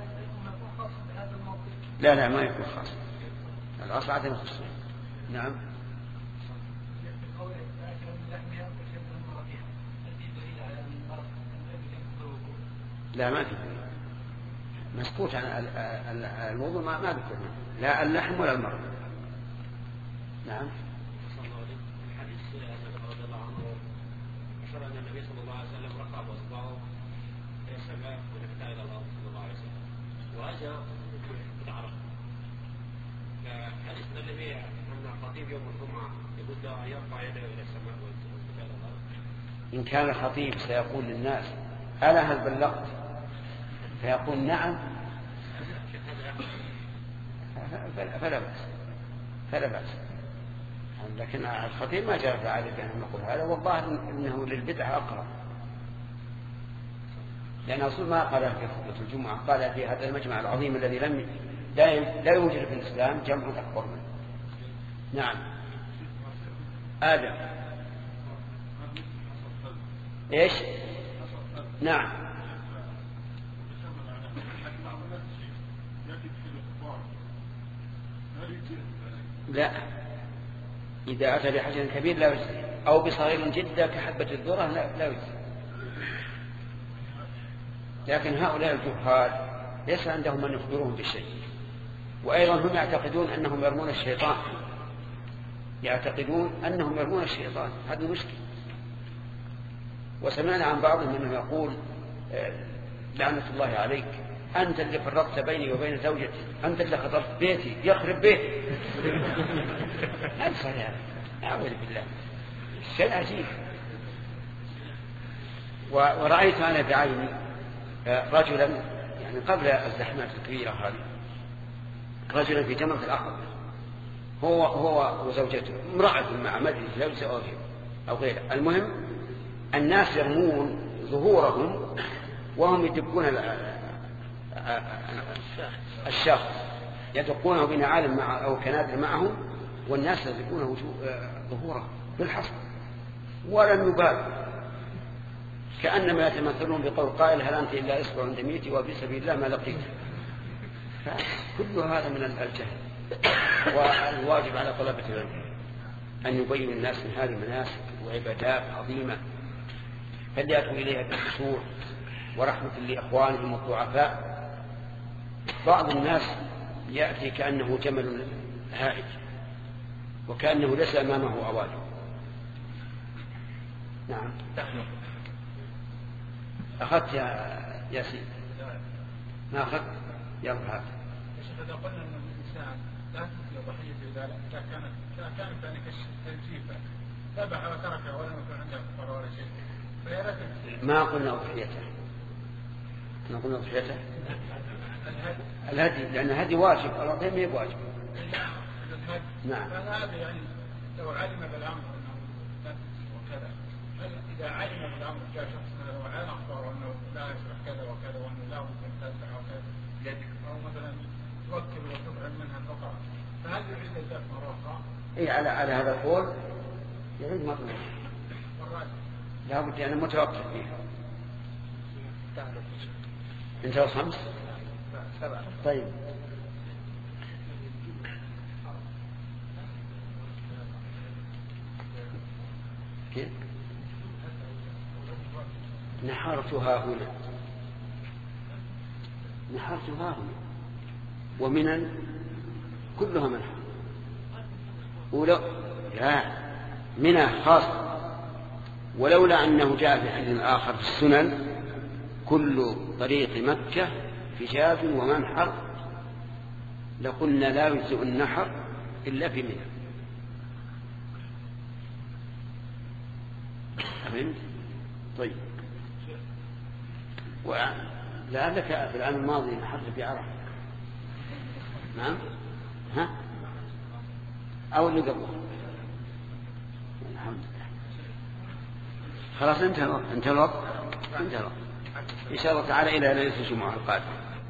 لا ما يكون خاص، الأصل عدم الخصوصية. نعم. لا ما في مسكوت عن الوضوء، ما ذكرنا لا اللحم ولا المرض. نعم. الحديث رضي الله عنه أشار أن النبي صلى الله عليه وسلم رفع أصبعه الذي أن الخطيب يوم الجمعة يقول له يرفع يده إلى السماء ويسجد على الأرض؟ إن كان الخطيب سيقول للناس ألا هل بلغت فيقول نعم فلا بأس لكن الخطيب ما جرى عليه أن نقول هذا، والظاهر إنه للبدعة أقرب، لأن أصول ما قال في خطبة الجمعة، قال في هذا المجمع العظيم الذي لا يوجد في الإسلام جمع أكبر منه. نعم. آدم إيش؟ نعم. لا، إذا أتى بحجر كبير لا يجزي، أو بصغير جدا كحبة الذرة لا يجزي. لكن هؤلاء الجهال ليس عندهم من يخبرهم بالشيء، وأيضا هم يعتقدون أنهم يرمون الشيطان، هذا مشكلة. وسمعنا عن بعضهم أنه يقول لعنة الله عليك، أنت اللي فرقت بيني وبين زوجتي، أنت اللي خطرت بيتي، يخرب بيتي. هذا صحيح، أعوذ بالله، شيء عجيب. ورأيت أنا بعيني رجلا يعني قبل الزحمات الكبيرة هذه، رجلا في جمرة العقبة هو وزوجته، امرأة مع مدري زوجة أو غيره، المهم الناس يرمون ظهورهم وهم يدقون الشخص، يدقونه بنعال أو كنادر معهم، والناس يدقونه ظهوره بالحصر ولم يبال، كأنما يتمثلون بقول قائل هل أنت إلا إصبع عند ميتي وفي سبيل الله ما لقيت. كل هذا من الجهل، والواجب على طلبة العلم أن يبين الناس من هذه المناسك وعبادات عظيمة فليأتوا إليها بالخشوع ورحمة لإخوانهم الضعفاء. بعض الناس يأتي كأنه جمل هائج وكأنه ليس أمامه أوادم. نعم. أخذت يا ياسين؟ ما أخذت؟ يلا هذا. إذا قلنا أن الإنسان لا تكون ضحية إذا كانت ذلك التنجيب ذبح وتركه ولم يكن عنده كفر ولا شيء، ما قلنا أضحيته، الهدي، لأن الهدي واجب، الأضحية ما هي واجب. نعم. فهذا يعني لو علم بالأمر أنه لا تجزي وكذا، إذا علم بالأمر جاء شخص مثلا وعلم أخبره أنه لا يصلح كذا وكذا وأنه لا ممكن تدفع وكذا يدك، أو مثلا توكل وتبعد منها الفقراء، فهل يعيد الدفع مرة أخرى؟ إيه على هذا القول يعيد مرة لا بد أن متوقف فيها. انت 5 7. طيب كيف نحرتها هنا ومنا كلها منحر، ولو لا منها خاصة، ولولا أنه جاء في حديث آخر في السنن كل طريق مكة فجاج ومنحر لقلنا لا يجزئ النحر إلا في منى. فهمت؟ طيب، ولعلك في العام الماضي نحرت في عرفة. نعم. ها أو اللي قبله. الحمد لله. خلاص انتهى الوقت. إن شاء الله تعالى إلى ليلة الجمعة القادمة.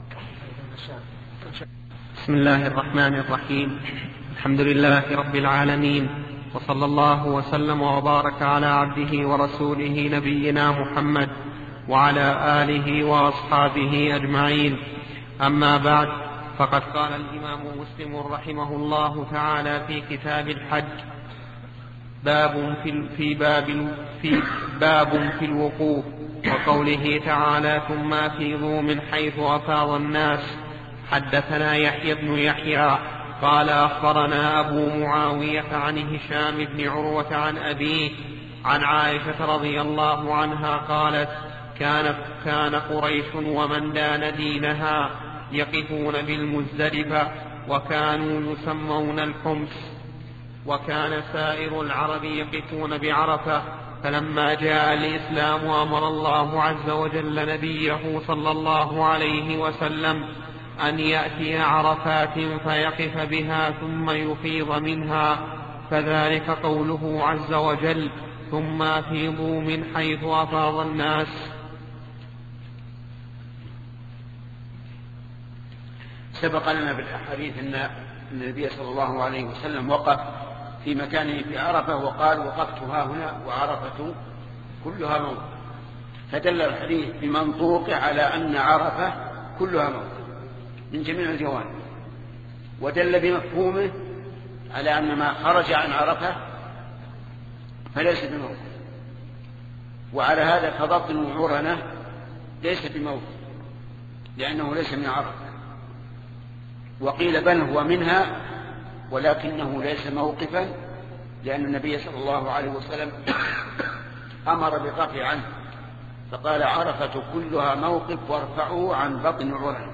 بسم الله الرحمن الرحيم. الحمد لله رب العالمين، وصلى الله وسلم وبارك على عبده ورسوله نبينا محمد وعلى آله وأصحابه أجمعين. أما بعد، فقد قال الإمام مسلم رحمه الله تعالى في كتاب الحج: باب في الوقوف، وقوله تعالى: ثم أفيضوا من حيث أفاض الناس. حدثنا يحيى بن يحيى قال أخبرنا أبو معاوية عن هشام بن عروة عن أبيه عن عائشة رضي الله عنها قالت: كان قريش ومن دان دينها يقفون بالمزدلفة وكانوا يسمون الحمص. وكان سائر العرب يقفون بعرفة، فلما جاء الإسلام أمر الله عز وجل نبيه صلى الله عليه وسلم أن يأتي عرفات فيقف بها ثم يفيض منها، فذلك قوله عز وجل: ثم أفيضوا من حيث أفاض الناس. سبق لنا بالأحاديث أن النبي صلى الله عليه وسلم وقف في مكانه في عرفة وقال: وقفت ها هنا وعرفة كلها موقف، فدل الحديث بمنطوقه على أن عرفة كلها موقف من جميع الجوانب، ودل بمفهومه على أن ما خرج عن عرفة فليس بموقف، وعلى هذا فبطن وعرنة ليس بموقف لأنه ليس من عرفة. وقيل بل هو منها ولكنه ليس موقفا، لأن النبي صلى الله عليه وسلم أمر بالرفع عنه فقال: عرفة كلها موقف وارفعوا عن بطن عرنة.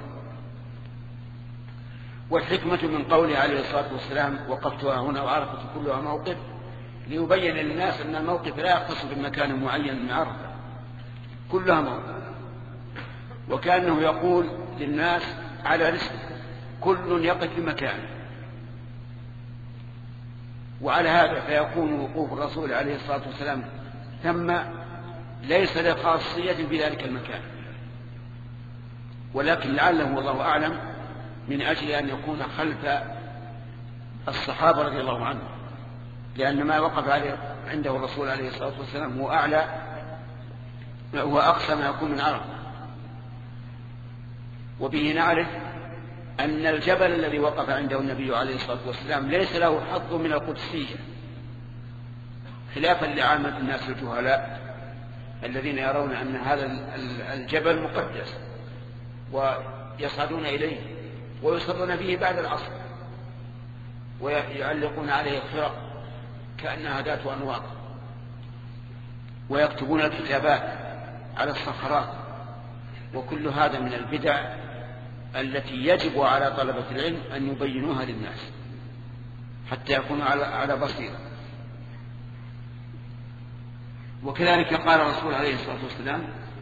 والحكمة من قوله عليه الصلاة والسلام: وقفتها هنا وعرفة كلها موقف، ليبين للناس أن الموقف لا يختص بمكان معين من عرفة، كلها موقف، وكأنه يقول للناس على رسل كل يقف في مكانه. وعلى هذا فيكون وقوف الرسول عليه الصلاة والسلام ثم ليس لخاصية في ذلك المكان، ولكن لعله والله أعلم من أجل أن يكون خلف الصحابة رضي الله عنهم، لأن ما وقف عنده الرسول عليه الصلاة والسلام هو أعلى هو أقصى ما يكون من عرفة. وبه نعرف أن الجبل الذي وقف عنده النبي عليه الصلاة والسلام ليس له حظ من القدسية، خلافا لعامة الناس الجهلاء الذين يرون أن هذا الجبل مقدس ويصعدون إليه ويصلون به بعد العصر ويعلقون عليه الخرق كأنها ذات أنواط ويكتبون الكتابات على الصخرات، وكل هذا من البدع التي يجب على طلبة العلم أن يبينوها للناس حتى يكونوا على بصيرة. وكذلك قال الرسول عليه الصلاة والسلام: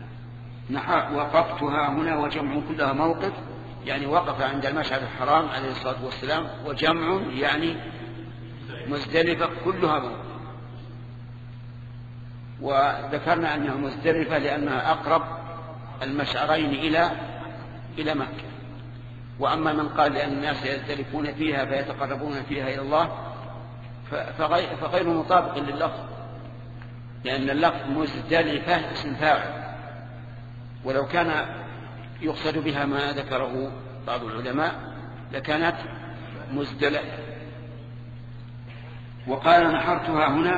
وقفتها هنا وجمع كلها موقف، يعني وقف عند المشعر الحرام عليه الصلاة والسلام، وجمع يعني مزدلفة كلها موقف. وذكرنا أنها مزدلفة لأنها أقرب المشعرين إلى مكة. وأما من قال لأن الناس يزدلفون فيها فيتقربون فيها إلى الله فغير مطابق لللفظ، لأن اللفظ مزدلفة اسم فاعل، ولو كان يقصد بها ما ذكره بعض العلماء لكانت مزدلفة. وقال: نحرتها هنا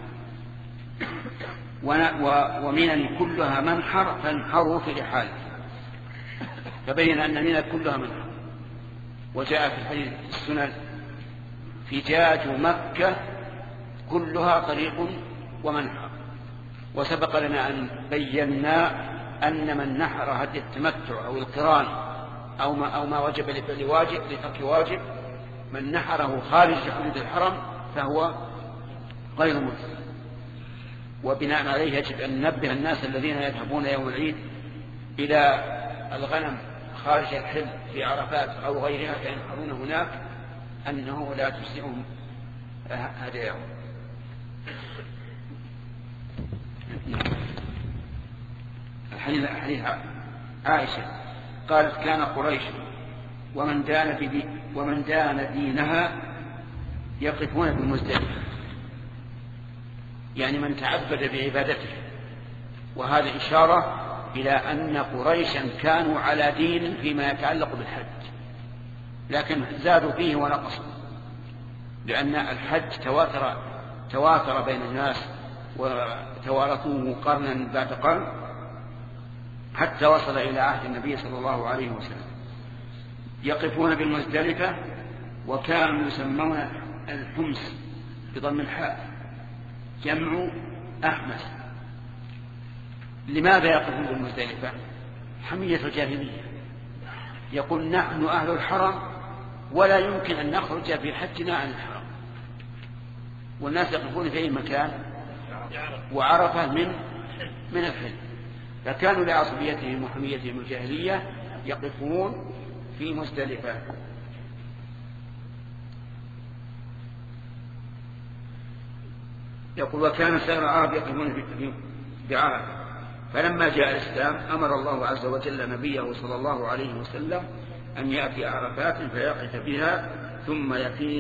ومنن كلها منحر فانحروا في رحال، فبين أن منن كلها منحر. وجاء في الحديث السنن: فجاج مكة كلها طريق ومنحر. وسبق لنا أن بينا أن من نحر هدي التمتع أو القران أو ما وجب لترك واجب، من نحره خارج حدود الحرم فهو غير مسلم. وبناء عليه يجب أن ننبه الناس الذين يذهبون يوم العيد إلى الغنم خارج الحل في عرفات أو غيرها فينحرون هناك أنه لا تسعهم هداياهم. الحديث عائشة قالت: كان قريش ومن دان دينها يقفون بالمزدلفة، يعني من تعبد بعبادته. وهذا إشارة إلى أن قريشا كانوا على دين فيما يتعلق بالحج، لكن زادوا فيه ونقصوا، لأن الحج تواتر بين الناس وتوارثوه قرنا بعد قرن حتى وصل إلى عهد النبي صلى الله عليه وسلم. يقفون بالمزدلفة، وكانوا يسمون الحمص بضم الحاء، جمع أحمس. لماذا يقفون بالمزدلفة؟ حمية الجاهلية، يقول: نحن أهل الحرم ولا يمكن أن نخرج في حجنا عن الحرم، والناس يقفون في أي مكان، وعرفة من الحل، فكانوا لعصبيتهم وحميتهم الجاهلية يقفون في مزدلفة. يقول وكان سائر العرب يقفون بعرفة، فلما جاء الإسلام أمر الله عز وجل نبيه صلى الله عليه وسلم أن يأتي عرفات فيقف بها ثم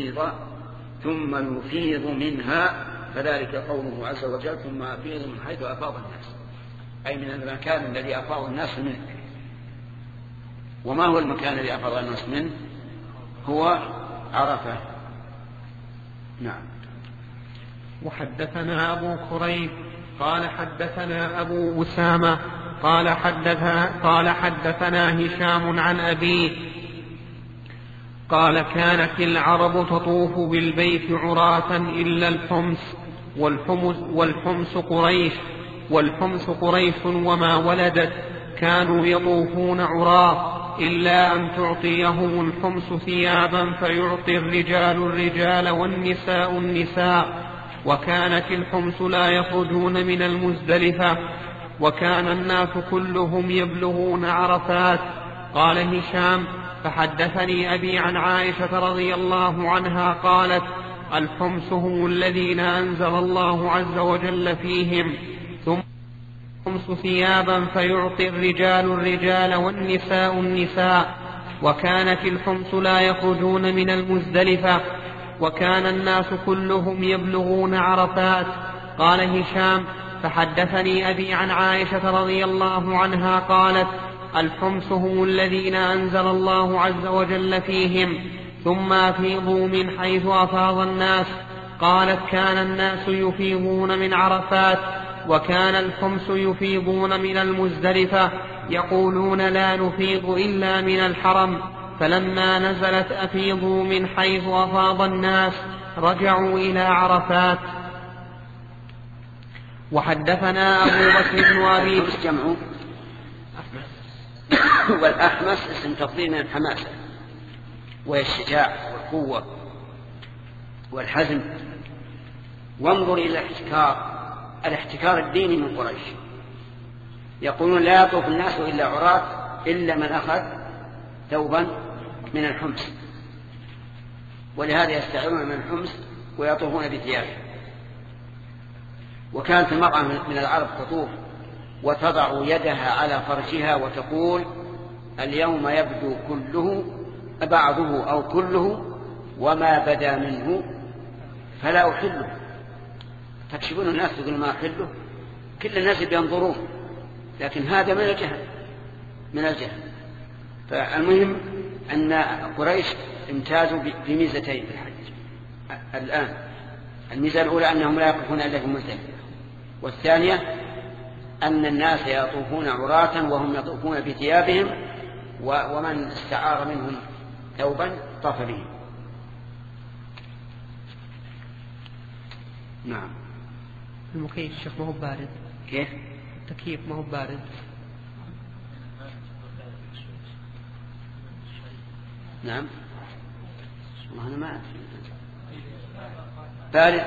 يفيض منها، فذلك قوله عز وجل ثم يفيض من حيث أفاض الناس، أي من المكان الذي أفاض الناس منه. وما هو المكان الذي أفاض الناس منه؟ هو عرفة. نعم. وحدثنا أبو كريب قال حدثنا أبو أسامة قال حدثنا هشام عن أبيه قال كانت العرب تطوف بالبيت عراة إلا والحمص قريش وما ولدت كانوا يطوفون عراة إلا أن تعطيهم الحمص ثيابا فيعطي الرجال والنساء النساء، وكانت الحمص لا يخرجون من المزدلفة، وكان الناس كلهم يبلغون عرفات. قال هشام فحدثني أبي عن عائشة رضي الله عنها قالت الحمص هم الذين أنزل الله عز وجل فيهم، ثم الحمص ثيابا فيعطي الرجال والنساء النساء، وكانت الحمص لا يخرجون من المزدلفة، وكان الناس كلهم يبلغون عرفات. قال هشام فحدثني أبي عن عائشة رضي الله عنها قالت الحمص هم الذين أنزل الله عز وجل فيهم، ثم أفيضوا من حيث أفاض الناس. قالت كان الناس يفيضون من عرفات، وكان الحمص يفيضون من المزدلفة، يقولون لا نفيض إلا من الحرم، فلما نزلت أفيضوا من حيث أفاض الناس رجعوا إلى عرفات. وحدثنا أبو بكر بن أبي الجمع والأحمس اسم تفضيل من الحماسة، وهي الشجاع والقوة والحزم. وانظر إلى الاحتكار الديني من قريش، يقولون لا يطوف الناس إلا عراة إلا من أخذ ثوبا من الحمص، ولهذا يستعيرون من الحمص ويطوفون بثيابه. وكانت المرأة من العرب تطوف وتضع يدها على فرجها وتقول اليوم يبدو كله بعضه أو كله، وما بدا منه فلا أحله. تكشفون الناس تقول ما أحله، كل الناس ينظرون، لكن هذا من الجهل. فالمهم أن قريش امتازوا بميزتين في الحج الآن. الميزة الأولى أنهم لا يقفون إلا في مزدلفة، والثانية أن الناس يطوفون عراة وهم يطوفون بثيابهم، ومن استعار منهم ثوبا طاف به. نعم. المكيف الشيخ ما هو بارد؟ كيف؟ التكييف ما هو بارد؟ نعم. والله أنا ما أعرف. بارد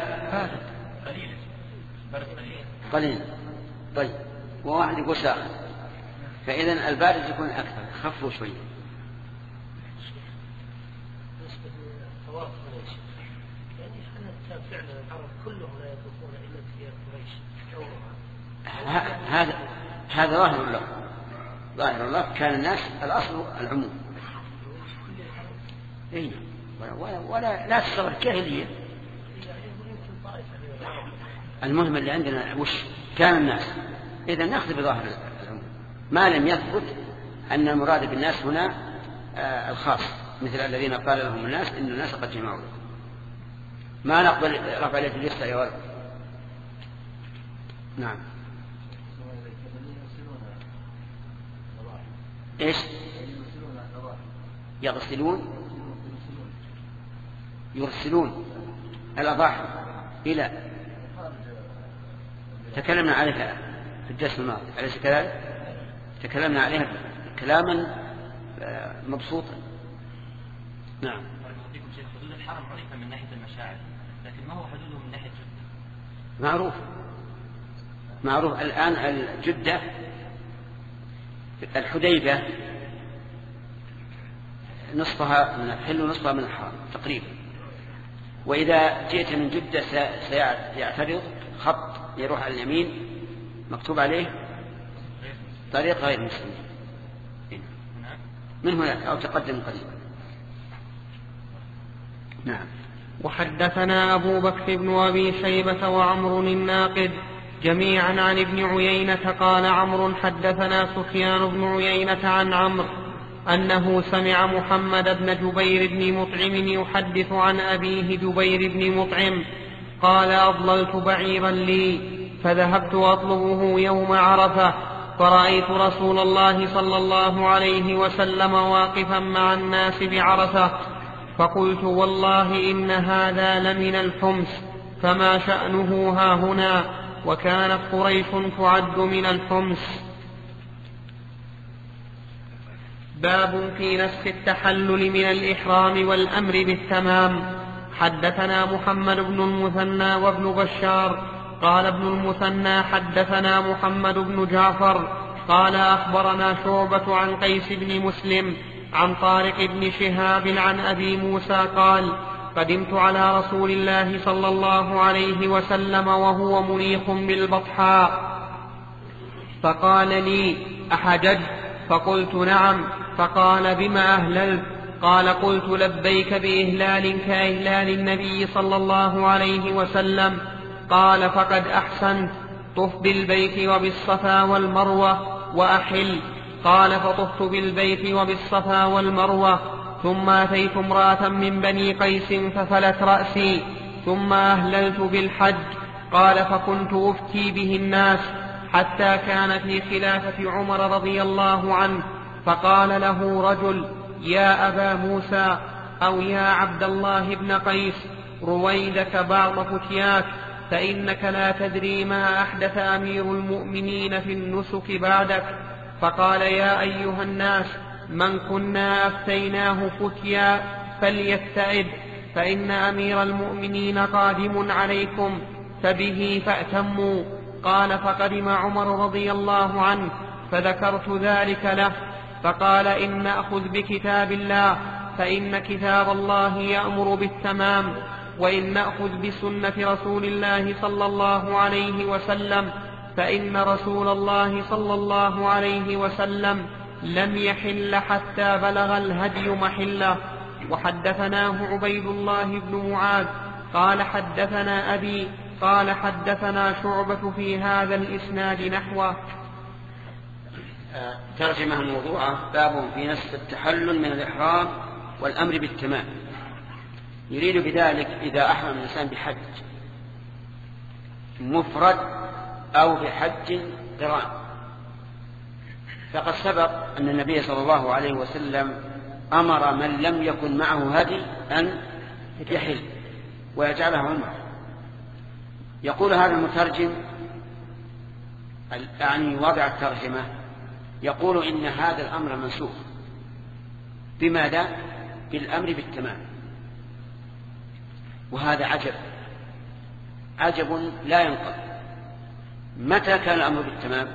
قليل. طيب، وواحد يقول ساخن، فإذا البارد يكون أكثر، خفوا شوية. فعلا العرب كلهم لا يطوفون إلا بثياب قريش. هذا ظاهر الله كان الناس الأصل العموم. إيه، ولا لا تصور الجاهلية. المهم اللي عندنا وش كان الناس، إذا نأخذ بظاهر العموم ما لم يثبت أن المراد بالناس هنا الخاص، مثل الذين قال لهم الناس إن الناس قد جمعوا لكم. ما نقبل رفع يد اللسة يا ولد. نعم. إيش يرسلون الأضاحي إلى تكلمنا عليها في الدرس الماضي، أليس كذلك؟ تكلمنا عليها كلاما مبسوطا. نعم. الحرم عرف من ناحية المشاعر، لكن ما هو حدوده من ناحية جدة؟ معروف الآن الجدة الحديبة نصفها من الحل ونصفها من الحرم تقريبا. وإذا جئت من جدة سيعترض خط يروح على اليمين مكتوب عليه طريق غير مسلم من هناك أو تقدم قريبا. نعم. وحدثنا أبو بكر بن أبي شيبة وعمر الناقد جميعا عن ابن عيينة قال عمرو حدثنا سفيان بن عيينة عن عمرو أنه سمع محمد بن جبير بن مطعم يحدث عن أبيه جبير بن مطعم قال أضللت بعيرا لي فذهبت أطلبه يوم عرفة فرأيت رسول الله صلى الله عليه وسلم واقفا مع الناس بعرفة فقلت والله إن هذا لمن الحمص فما شأنه هاهنا وكانت قريش تعد من الحمص. باب في نسخ التحلل من الإحرام والأمر بالتمام. حدثنا محمد بن المثنى وابن بشار قال ابن المثنى حدثنا محمد بن جعفر قال أخبرنا شعبة عن قيس بن مسلم عن طارق بن شهاب عن أبي موسى قال قدمت على رسول الله صلى الله عليه وسلم وهو منيخ بالبطحاء فقال لي أحجج؟ فقلت نعم. فقال بما أهللت؟ قال قلت لبيك بإهلال كإهلال النبي صلى الله عليه وسلم. قال فقد أحسنت طف بالبيت وبالصفا والمروة وأحل. قال فطفت بالبيت وبالصفا والمروة ثم أتيت امرأة من بني قيس ففلت رأسي ثم أهللت بالحج. قال فكنت أفتي به الناس حتى كان في خلافة عمر رضي الله عنه فقال له رجل يا أبا موسى أو يا عبد الله بن قيس رويدك بعض فتياك فإنك لا تدري ما أحدث أمير المؤمنين في النسك بعدك. فقال يا أيها الناس من كنا أفتيناه فتيا فليفتئد فإن أمير المؤمنين قادم عليكم فبه فأتموا. قال فقدم عمر رضي الله عنه فذكرت ذلك له فقال إن نأخذ بكتاب الله فإن كتاب الله يأمر بالتمام وإن نأخذ بسنة رسول الله صلى الله عليه وسلم فإن رسول الله صلى الله عليه وسلم لم يحل حتى بلغ الهدي محله. وحدثناه عبيد الله بن معاذ قال حدثنا أبي قال حدثنا شعبة في هذا الإسناد نحوه. ترجمة الموضوعة باب في نسخ التحلل من الإحرام والأمر بالتمام. يريد بذلك إذا أحرم الإنسان بحج مفرد أو بحج قران. فقد سبق أن النبي صلى الله عليه وسلم أمر من لم يكن معه هدي أن يحل ويجعله عمره. يقول هذا المترجم يعني وضع الترجمة يقول إن هذا الأمر منسوخ. بماذا؟ بالأمر بالتمام. وهذا عجب لا ينقض. متى كان الأمر بالتمام؟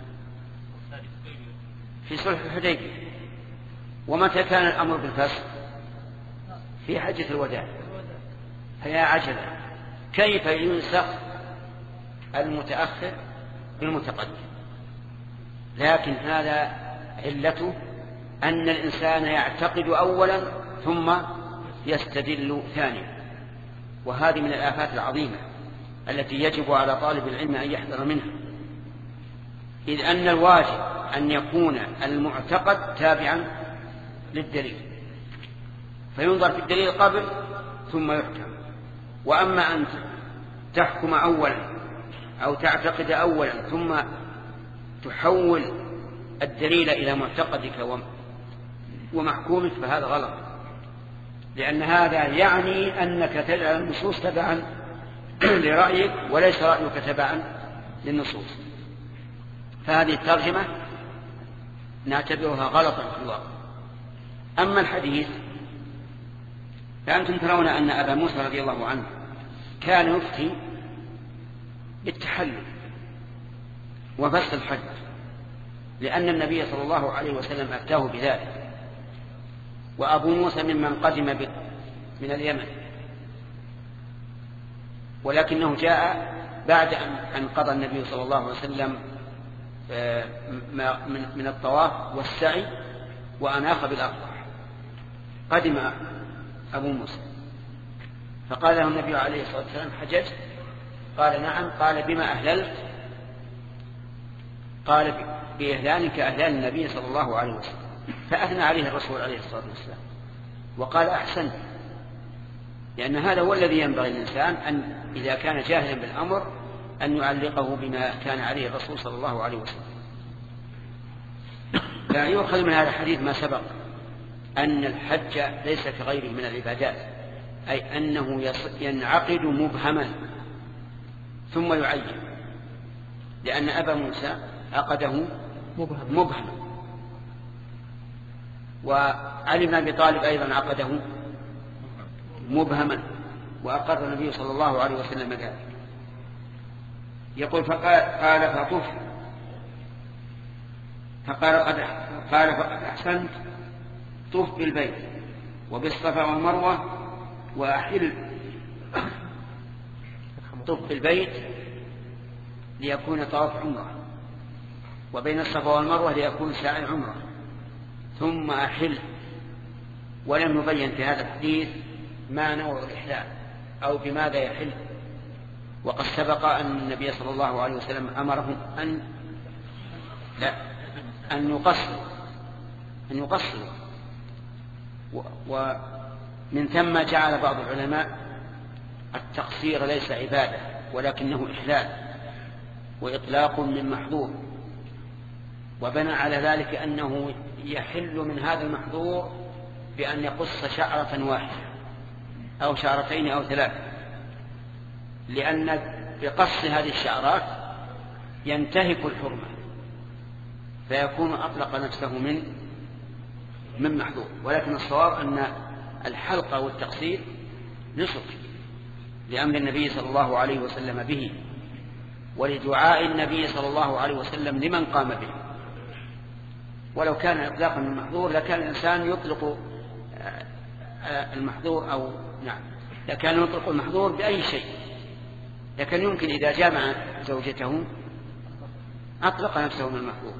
في صلح الحديبية. ومتى كان الأمر بالفسخ؟ في حجة الوداع. فيا عجبا كيف ينسخ المتأخر بالمتقدم. لكن هذا علته أن الإنسان يعتقد أولا ثم يستدل ثانيا. وهذه من الآفات العظيمة التي يجب على طالب العلم أن يحذر منها، إذ أن الواجب أن يكون المعتقد تابعا للدليل فينظر في الدليل قبل ثم يحكم. وأما أن تحكم أولا أو تعتقد أولا ثم تحول الدليل إلى معتقدك ومحكومك فهذا غلط، لأن هذا يعني أنك تجعل النصوص تبعا لرأيك وليس رأيك تبعا للنصوص. فهذه الترجمة نعتبرها غلطا في الواقع. أما الحديث فأنتم ترون أن أبا موسى رضي الله عنه كان يفتي بالتحلل وفسخ الحج، لأن النبي صلى الله عليه وسلم أفتاه بذلك. وأبو موسى ممن قدم من اليمن، ولكنه جاء بعد أن قضى النبي صلى الله عليه وسلم من الطواف والسعي وأناخ بالأقطع. قدم أبو موسى فقال له النبي عليه الصلاة والسلام: حججت؟ قال: نعم. قال: بما أهللت؟ قال: بإهلالك أهلال النبي صلى الله عليه وسلم. فأثنى عليه الرسول عليه الصلاة والسلام وقال: أحسنت، لأن هذا هو الذي ينبغي الإنسان أن إذا كان جاهلا بالأمر أن يعلقه بما كان عليه الرسول صلى الله عليه وسلم. لا يؤخذ من هذا الحديث ما سبق أن الحج ليس كغيره من العبادات، أي أنه ينعقد مبهما ثم يعين، لأن أبا موسى عقده مبهما، وعلي بن أبي طالب أيضا عقده مبهما، وأقر النبي صلى الله عليه وسلم ذلك. يقول: قال فطف، قال فقد أحسنت، طف بالبيت وبالصفا والمروة وأحل. طف بالبيت ليكون طواف عمره، وبين الصفا والمروة ليكون سعي عمره، ثم أحل. ولم يبين في هذا الحديث ما نوع الإحلال أو بماذا يحل، وقد سبق أن النبي صلى الله عليه وسلم أمرهم أن يقصروا، ومن ثم جعل بعض العلماء التقصير ليس عبادة ولكنه إحلال وإطلاق من محظور، وبنى على ذلك أنه يحل من هذا المحظور بأن يقص شعرة واحدة أو شعرتين أو ثلاثة، لأن بقص هذه الشعرات ينتهك الحرمة فيكون أطلق نفسه من محظور. ولكن الصواب أن الحلق والتقصير نسك لأمر النبي صلى الله عليه وسلم به، ولدعاء النبي صلى الله عليه وسلم لمن قام به. ولو كان إطلاقا من المحظور لكان الإنسان يطلق المحظور، أو نعم لكان يطلق المحظور بأي شيء، لكن يمكن إذا جامع زوجته أطلق نفسه من المحظور.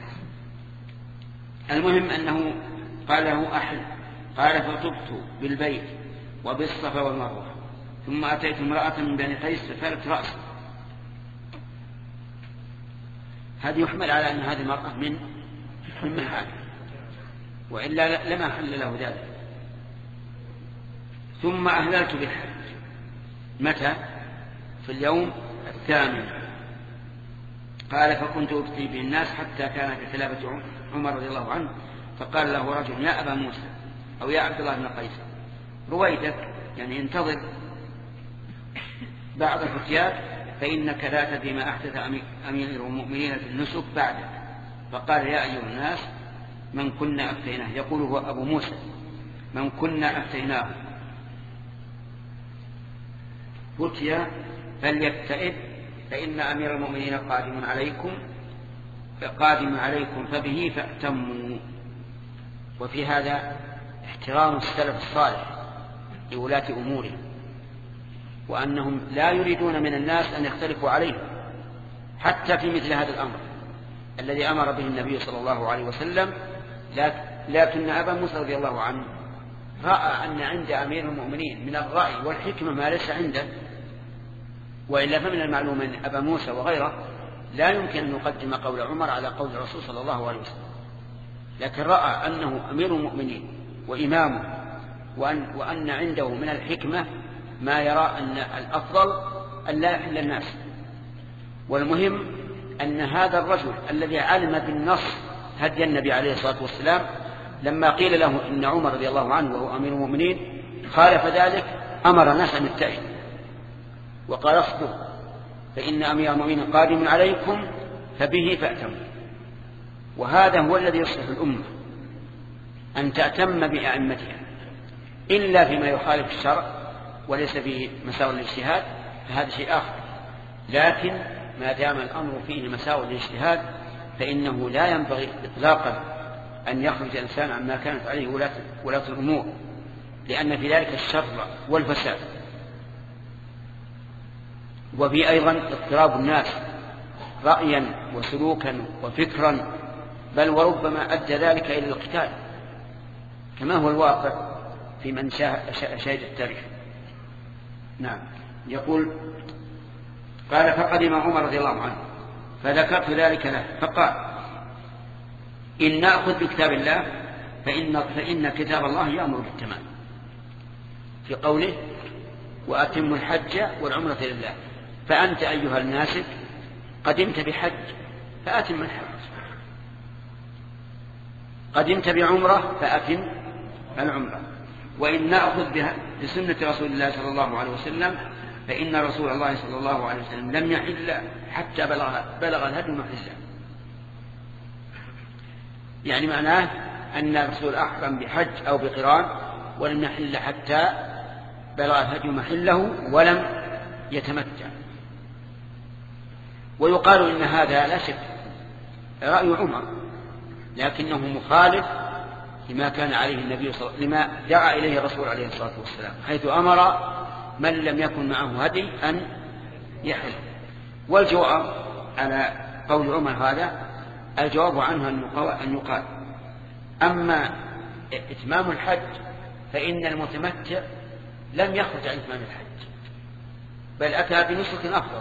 المهم أنه قال له: أحل. قال: فطبت بالبيت وبالصفا والمروة، ثم أتيت امرأة من بني قيس ففرت رأسي. هذه يحمل على أن هذه المرأة من محال، وإلا لما حل له ذلك. ثم أهللت بالحج. متى؟ في اليوم الثامن. قال: فكنت أفتي به الناس حتى كان في خلافة عمر رضي الله عنه، فقال له رجل: يا أبا موسى، أو يا عبد الله بن قيس، رويدك، يعني انتظر بعض الفتيات، فإنك لا تدري ما أحدث أمير المؤمنين في النسك بعدك. فقال: يا أيها الناس، من كنا أفتيناه، يقول هو أبو موسى، من كنا أفتيناه فتيا فليكتئب، فإن أمير المؤمنين قادم عليكم فبه فأتموا. وفي هذا احترام السلف الصالح لولاة أمورهم، وأنهم لا يريدون من الناس أن يختلفوا عليه حتى في مثل هذا الأمر الذي أمر به النبي صلى الله عليه وسلم. لكن أبا موسى رضي الله عنه رأى أن عند أمير المؤمنين من الرأي والحكمة ما ليس عنده، وإلا فمن المعلوم أن أبا موسى وغيره لا يمكن أن يقدم قول عمر على قول الرسول صلى الله عليه وسلم، لكن رأى أنه أمير المؤمنين وإمامه، وأن عنده من الحكمة ما يرى أن الأفضل أن لا يحل الناس. والمهم أن هذا الرجل الذي علم بالنص هدي النبي عليه الصلاة والسلام، لما قيل له إن عمر رضي الله عنه وهو أمير المؤمنين خالف ذلك، أمر الناس أن يبتعدوا وقال: اصبروا فإن أمير المؤمنين قادم عليكم فبه فأتموا. وهذا هو الذي يصلح الأمة، أن تأتم بأئمتها، إلا فيما يخالف الشرع وليس في مساوئ الاجتهاد فهذا شيء آخر. لكن ما دام الأمر فيه مساوئ الاجتهاد فإنه لا ينبغي إطلاقا أن يخرج الإنسان عما كانت عليه ولاة الأمور، لأن في ذلك الشر والفساد. وفي أيضا اضطراب الناس رأيا وسلوكا وفكرا، بل وربما أدى ذلك إلى القتال كما هو الواقع في من شاهد التاريخ. نعم. يقول قال فقدم عمر رضي الله عنه فذكرت ذلك له فقال إن نأخذ بكتاب الله فإن كتاب الله يأمر بالتمام في قوله وأتم الحج والعمرة لله. فأنت أيها الناسك قدمت بحج فأتم الحج، قدمت بعمرة فأتم العمرة. وإن نأخذ بسنة رسول الله صلى الله عليه وسلم فإن رسول الله صلى الله عليه وسلم لم يحل حتى بلغ الهدي محله. يعني معناه أن الرسول أحرم بحج أو بقران ولم يحل حتى بلغ الهدي محله ولم يتمتع. ويقال إن هذا لا شك رأي عمر، لكنه مخالف لما كان عليه النبي لما دعا إليه الرسول عليه الصلاة والسلام، حيث أمر من لم يكن معه هدي أن يحل. والجواب على قول عمر هذا الجواب عنه أن يقال أما إتمام الحج فإن المتمتع لم يخرج عن إتمام الحج بل أتى بنسك أفضل،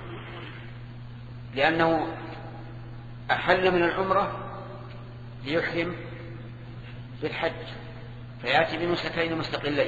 لأنه أحل من العمرة ليحرم بالحج فيأتي بنسكين مستقلين.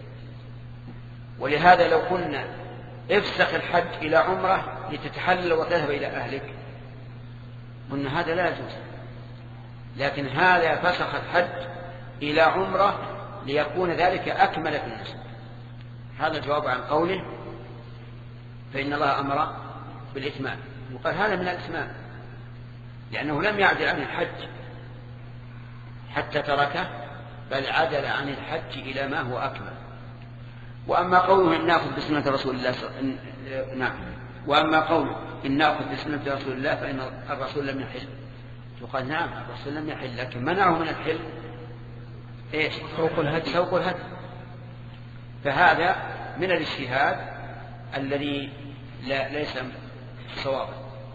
ولهذا لو قلنا افسخ الحج إلى عمرة لتتحلل وتذهب إلى أهلك قلنا هذا لا يجوز، لكن هذا فسخ الحج إلى عمرة ليكون ذلك أكمل في النسك. هذا الجواب عن قوله فإن الله أمر بالإتمام. وقال هذا من الإتمام لأنه لم يعدل عن الحج حتى تركه بل عدل عن الحج إلى ما هو أكمل. وأما قوله إن نأخذ بسنة رسول الله وأما قوله إن نأخذ بسنة رسول الله فإن الرسول لم يحل، يقال نعم الرسول لم يحل لكن منعه من الحل إيش؟ سوق الهدي. فهذا من الاجتهاد الذي ليس صوابا.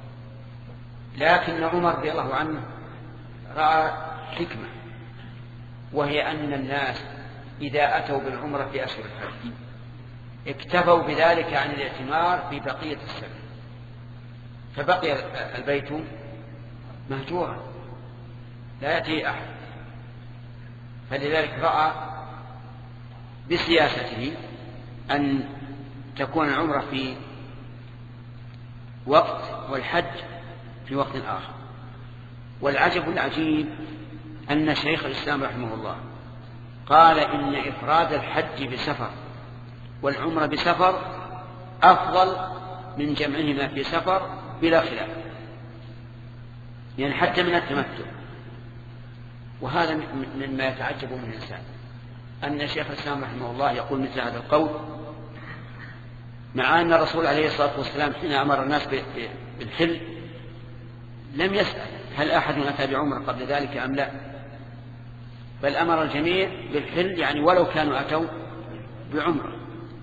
لكن عمر رضي الله عنه رأى حكمة، وهي أن الناس إذا أتوا بالعمرة في أشهر الحج اكتفوا بذلك عن الاعتمار في بقية السنة، فبقي البيت مهجورا لا يأتي أحد. فلذلك رأى بسياسته أن تكون العمرة في وقت والحج في وقت آخر. والعجب العجيب أن شيخ الإسلام رحمه الله قال إن إفراد الحج بسفر والعمرة بسفر أفضل من جمعهما في سفر بلا خلاف، يعني حتى من التمتع. وهذا مما يتعجب من الإنسان أن شيخ الإسلام رحمه الله يقول مثل هذا القول، مع أن الرسول عليه الصلاة والسلام حين أمر الناس بالحل لم يسأل هل أحد أتى بعمر قبل ذلك أم لا، بل أمر الجميع بالحل، يعني ولو كانوا أتوا بعمر.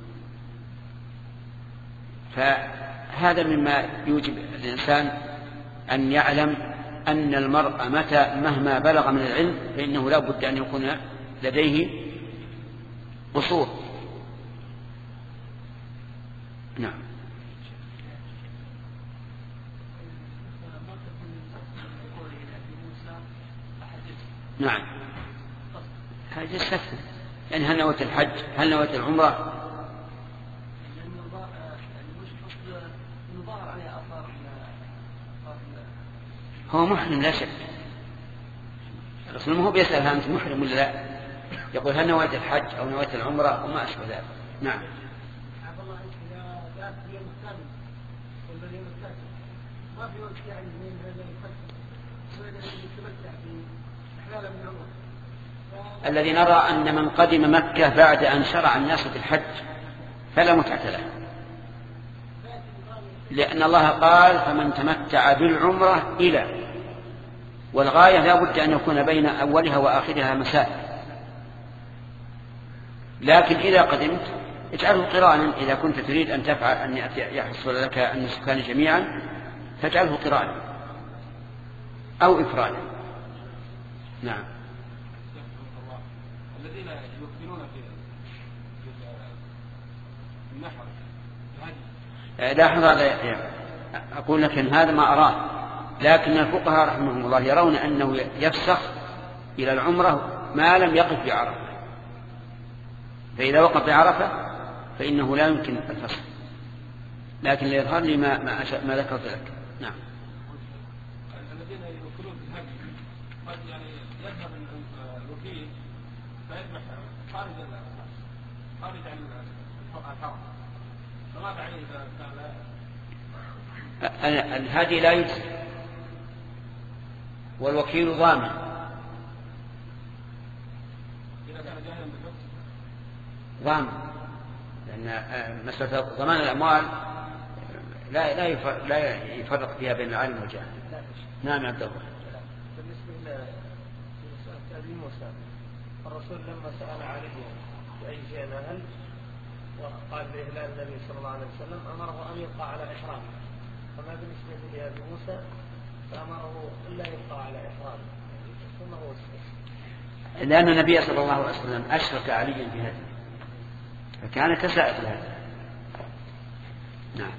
فهذا مما يوجب الإنسان أن يعلم أن المرء مهما بلغ من العلم فإنه لا بد أن يكون لديه قصور. نعم. نعم هذا السفر، يعني هل نويت الحج هل نويت العمرة؟ هو محرم لا شك، الرسول ما هو بيسأل أنت محرم ولا لا، يقول هل نويت الحج أو نويت العمرة وما أشبه ذلك. نعم. ما في وقت يعني من الفجر سوينا يتمتع بأحلال من عمره الذي نرى أن من قدم مكة بعد أن شرع الناس في الحج فلا متعة له، لأن الله قال فمن تمتع بالعمرة إلى، والغاية لا بد أن يكون بين أولها وآخرها مسافة. لكن إذا قدمت اجعله قرانا، إذا كنت تريد أن تفعل أن يحصل لك النسكان جميعا فاجعله قرانا أو إفرادا. نعم. الذين يوكلون في النحر لاحظ أقول لك إن هذا ما أراه، لكن الفقهاء رحمهم الله يرون أنه يفسخ إلى العمرة ما لم يقف بعرفة، فإذا وقف بعرفة فإنه لا يمكن الفسخ، لكن ليظهر لي ما ذكرت لك. نعم. الذين يوكلون في الهدي قد يعني يذهب الوكيل فيذبح خارج عن الحرم، فماذا عليه إذا كان الهدي لا يجزي والوكيل ضامن. إذا كان جاهلا بالحكم ضامن، لأن مسألة ضمان الأموال لا يفرق فيها بين العالم والجاهل. نعم يا عبد الله. بالنسبة لسؤال أبي موسى، الرسول لما سأل عليه بأي شيء هل وقال بإهلال النبي صلى الله عليه وسلم أمره أن يبقى على إحرامه، فما بالنسبة لأبي موسى فأمره إلا يبقى على إحرامه، ثم هو السيد. لأن النبي صلى الله عليه وسلم أشرك عليا بهذا فكان كسائر هذا. نعم.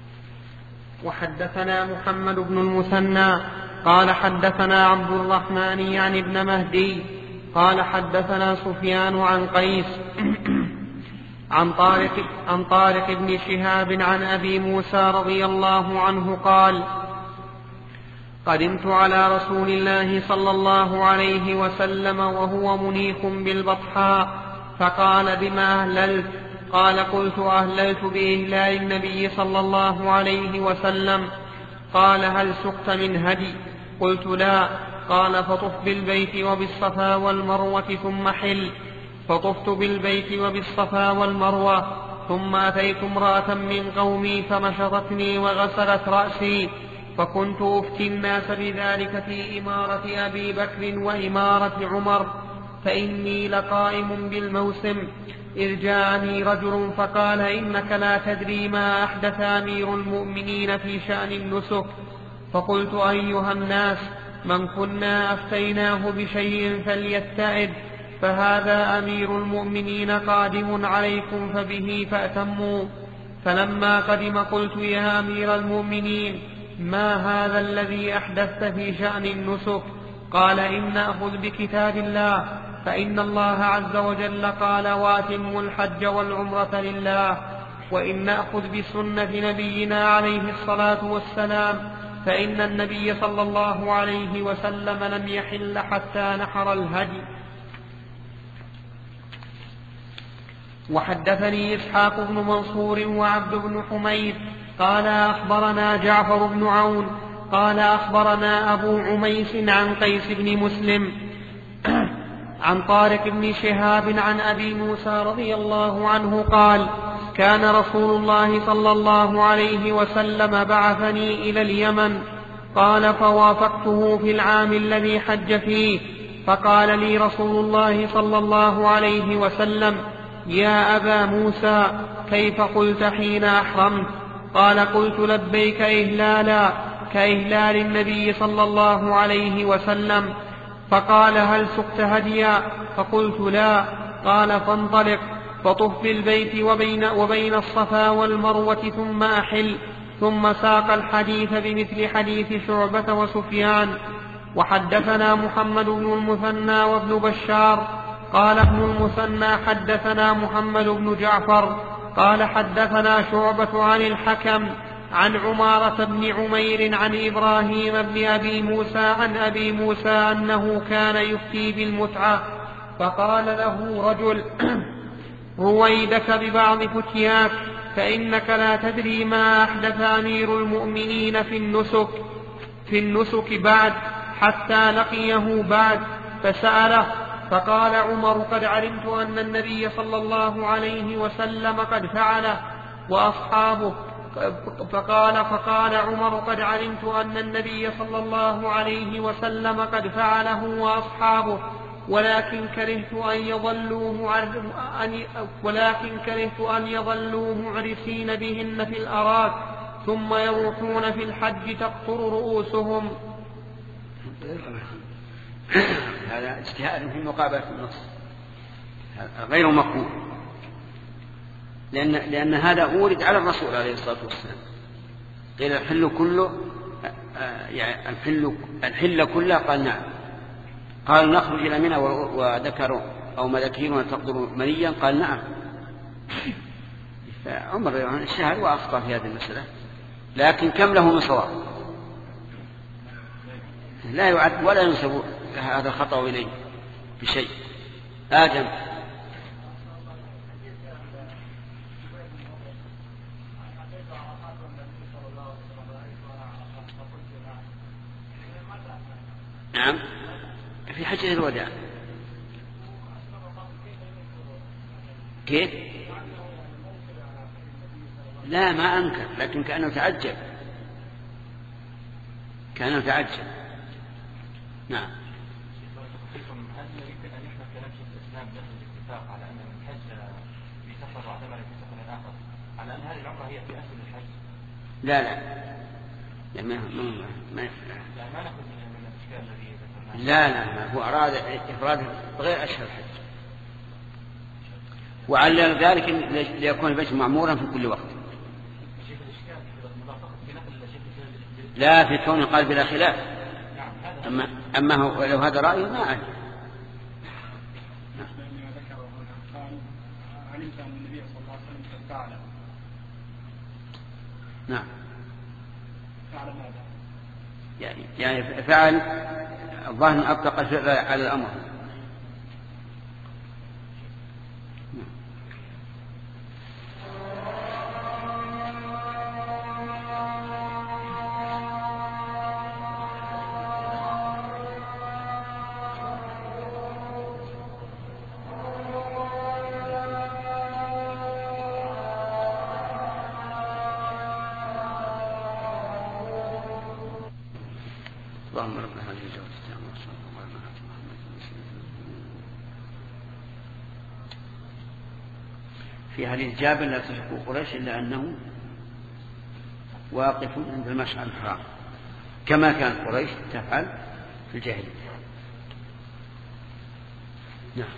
وحدثنا محمد بن المثنى قال حدثنا عبد الرحمن يعني ابن مهدي قال حدثنا سفيان عن قيس عن طارق بن شهاب عن أبي موسى رضي الله عنه قال قدمت على رسول الله صلى الله عليه وسلم وهو منيخ بالبطحاء فقال بما أهللت؟ قال قلت أهللت بإهلال النبي صلى الله عليه وسلم. قال هل سقت من هدي؟ قلت لا. قال فطف بالبيت وبالصفا والمروة ثم حل. فطفت بالبيت وبالصفا والمروة ثم أتيت امرأة من قومي فمشطتني وغسلت رأسي، فكنت أفتي الناس بذلك في إمارة أبي بكر وإمارة عمر، فإني لقائم بالموسم إذ جاءني رجل فقال إنك لا تدري ما أحدث أمير المؤمنين في شأن النسك. فقلت أيها الناس من كنا أفتيناه بشيء فليتعد، فهذا أمير المؤمنين قادم عليكم فبه فأتموا. فلما قدم قلت يا أمير المؤمنين ما هذا الذي أحدثت في شأن النسك؟ قال إن أخذ بكتاب الله، فإن الله عز وجل قال واتموا الحج والعمرة لله، وإن نأخذ بسنة نبينا عليه الصلاة والسلام فإن النبي صلى الله عليه وسلم لم يحل حتى نحر الهدي. وحدثني إسحاق بن منصور وعبد بن حميد قال أخبرنا جعفر بن عون قال أخبرنا أبو عميس عن قيس بن مسلم عن طارق بن شهاب عن أبي موسى رضي الله عنه قال كان رسول الله صلى الله عليه وسلم بعثني إلى اليمن. قال فوافقته في العام الذي حج فيه، فقال لي رسول الله صلى الله عليه وسلم يا أبا موسى كيف قلت حين أحرمت؟ قال قلت لبيك إهلالا كإهلال النبي صلى الله عليه وسلم. فقال هل سقت هديا؟ فقلت لا. قال فانطلق فطف بالبيت وبين الصفا والمروة ثم أحل. ثم ساق الحديث بمثل حديث شعبة وسفيان. وحدثنا محمد بن المثنى وابن بشار قال ابن المثنى حدثنا محمد بن جعفر قال حدثنا شعبة عن الحكم عن عمارة بن عمير عن إبراهيم بن أبي موسى عن أبي موسى أنه كان يفتي بالمتعة، فقال له رجل رويدك ببعض فتياك فإنك لا تدري ما أحدث أمير المؤمنين في النسك بعد حتى لقيه بعد. فسأله فقال عمر قد علمت أن النبي صلى الله عليه وسلم قد فعله وأصحابه. فقال عمر قد علمت أن النبي صلى الله عليه وسلم قد فعله وأصحابه، ولكن كرهت أن يظلوا معرسين بهن في الأراك ثم يروحون في الحج تقطر رؤوسهم. هذا اجتهاد في مقابلة النص غير مقبول، لأن هذا أورد على الرسول عليه الصلاة والسلام. قيل الحل كله، يعني الحل كله، قال نعم. قال نخرج إلى منى وذكروا أو مذاكيرنا تقدر منيا، قال نعم. فعمر اجتهد وأخطأ في هذه المسألة، لكن كم له من صواب؟ لا يعد ولا ينسب هذا الخطأ إليه بشيء. آدم. نعم، في حجة الوداع. كيف؟ لا، ما أنكر، لكن كأنه تعجب. نعم. هل يمكن أن يحمل كلام شيخ الإسلام داخل الاتفاق على أن الحج في سفر وعدم في سفر آخر، على أن هذه العمرة هي في أصل الحج؟ لا ما نأخذ من الإشكال الذي ذكرناه. لا، هو أراد إفراده بغير أشهر الحج، وعلى ذلك ليكون البيت معمورا في كل وقت. لا، في كونه قال بلا خلاف. أما هو لو هذا رأيه ما أعلم. علمت أن النبي صلى الله عليه وسلم قد فعل. نعم. فعل ماذا؟ يعني فعل الظاهر أطلق الفعل على الأمر. اللهم رب هذه الجواب التام والصلاة والسلام على محمد. في حديث جابر لا تشركوا قريش إلا أنه واقف عند المشعر الحرام كما كان قريش تفعل في الجاهلية. نعم.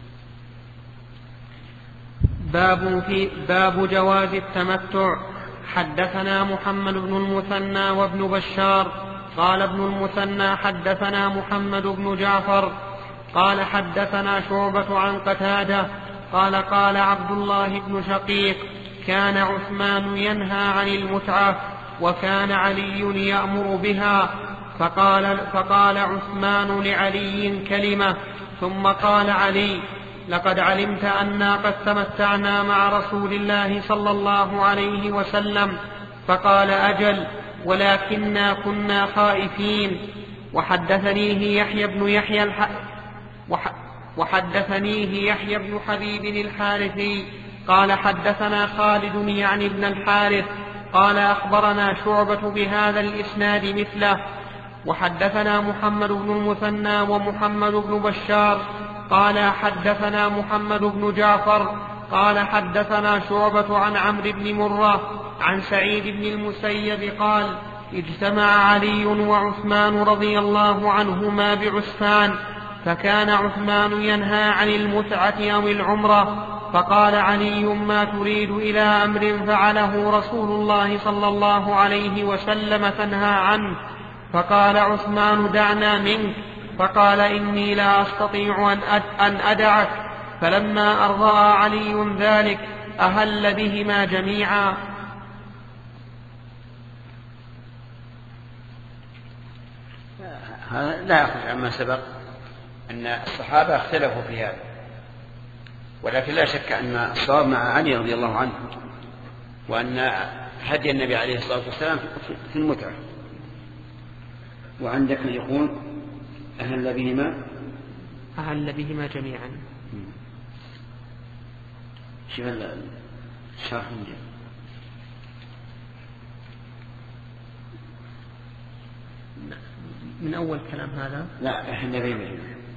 باب جواز التمتع. حدثنا محمد بن المثنى وابن بشار قال ابن المثنى حدثنا محمد بن جعفر قال حدثنا شعبة عن قتادة قال عبد الله بن شقيق كان عثمان ينهى عن المتعة وكان علي يأمر بها، فقال عثمان لعلي كلمة ثم قال علي لقد علمت أنا قد تمتعنا مع رسول الله صلى الله عليه وسلم، فقال أجل ولكننا كنا خائفين. وحدثنيه يحيى بن حبيب الحارثي قال حدثنا خالد يعني ابن الحارث قال أخبرنا شعبة بهذا الإسناد مثله. وحدثنا محمد بن المثنى ومحمد بن بشار قال حدثنا محمد بن جعفر قال حدثنا شعبة عن عمرو بن مرة عن سعيد بن المسيب قال اجتمع علي وعثمان رضي الله عنهما بعسفان، فكان عثمان ينهى عن المتعة أو العمرة، فقال علي ما تريد إلى أمر فعله رسول الله صلى الله عليه وسلم تنهى عنه؟ فقال عثمان دعنا منك، فقال إني لا أستطيع أن أدعك. فلما أرضى علي ذلك أهل بهما جميعا. هذا لا يخرج عما سبق أن الصحابة اختلفوا في هذا، ولكن لا شك أن الصواب مع علي رضي الله عنه، وأن هدي النبي عليه الصلاة والسلام في المتعة. وعندك من يقول أهل بهما أهل بهما جميعا. شوف الشرح من أول كلام هذا. لا إحنا بهما.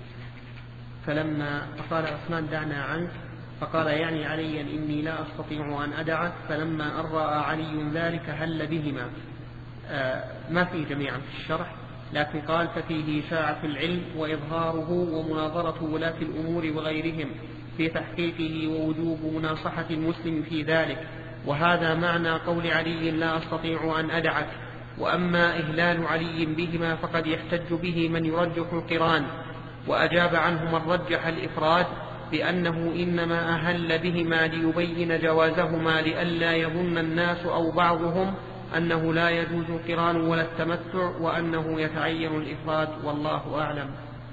فلما فقال عثمان دعنا عنك، فقال يعني عليا إني لا أستطيع أن أدعك، فلما أن رأى علي ذلك هل بهما. ما في جميعا في الشرح، لكن قال ففيه إشاعة العلم وإظهاره ومناظرة ولاة الأمور وغيرهم في تحقيقه ووجوب مناصحة المسلم في ذلك، وهذا معنى قول علي لا أستطيع أن أدعك. وأما إهلال علي بهما فقد يحتج به من يرجح القران، وأجاب عنه من رجح الإفراد بأنه إنما أهل بهما ليبين جوازهما لئلا يظن الناس أو بعضهم أنه لا يجوز القران ولا التمتع، وأنه يتعين الإفراد، والله أعلم.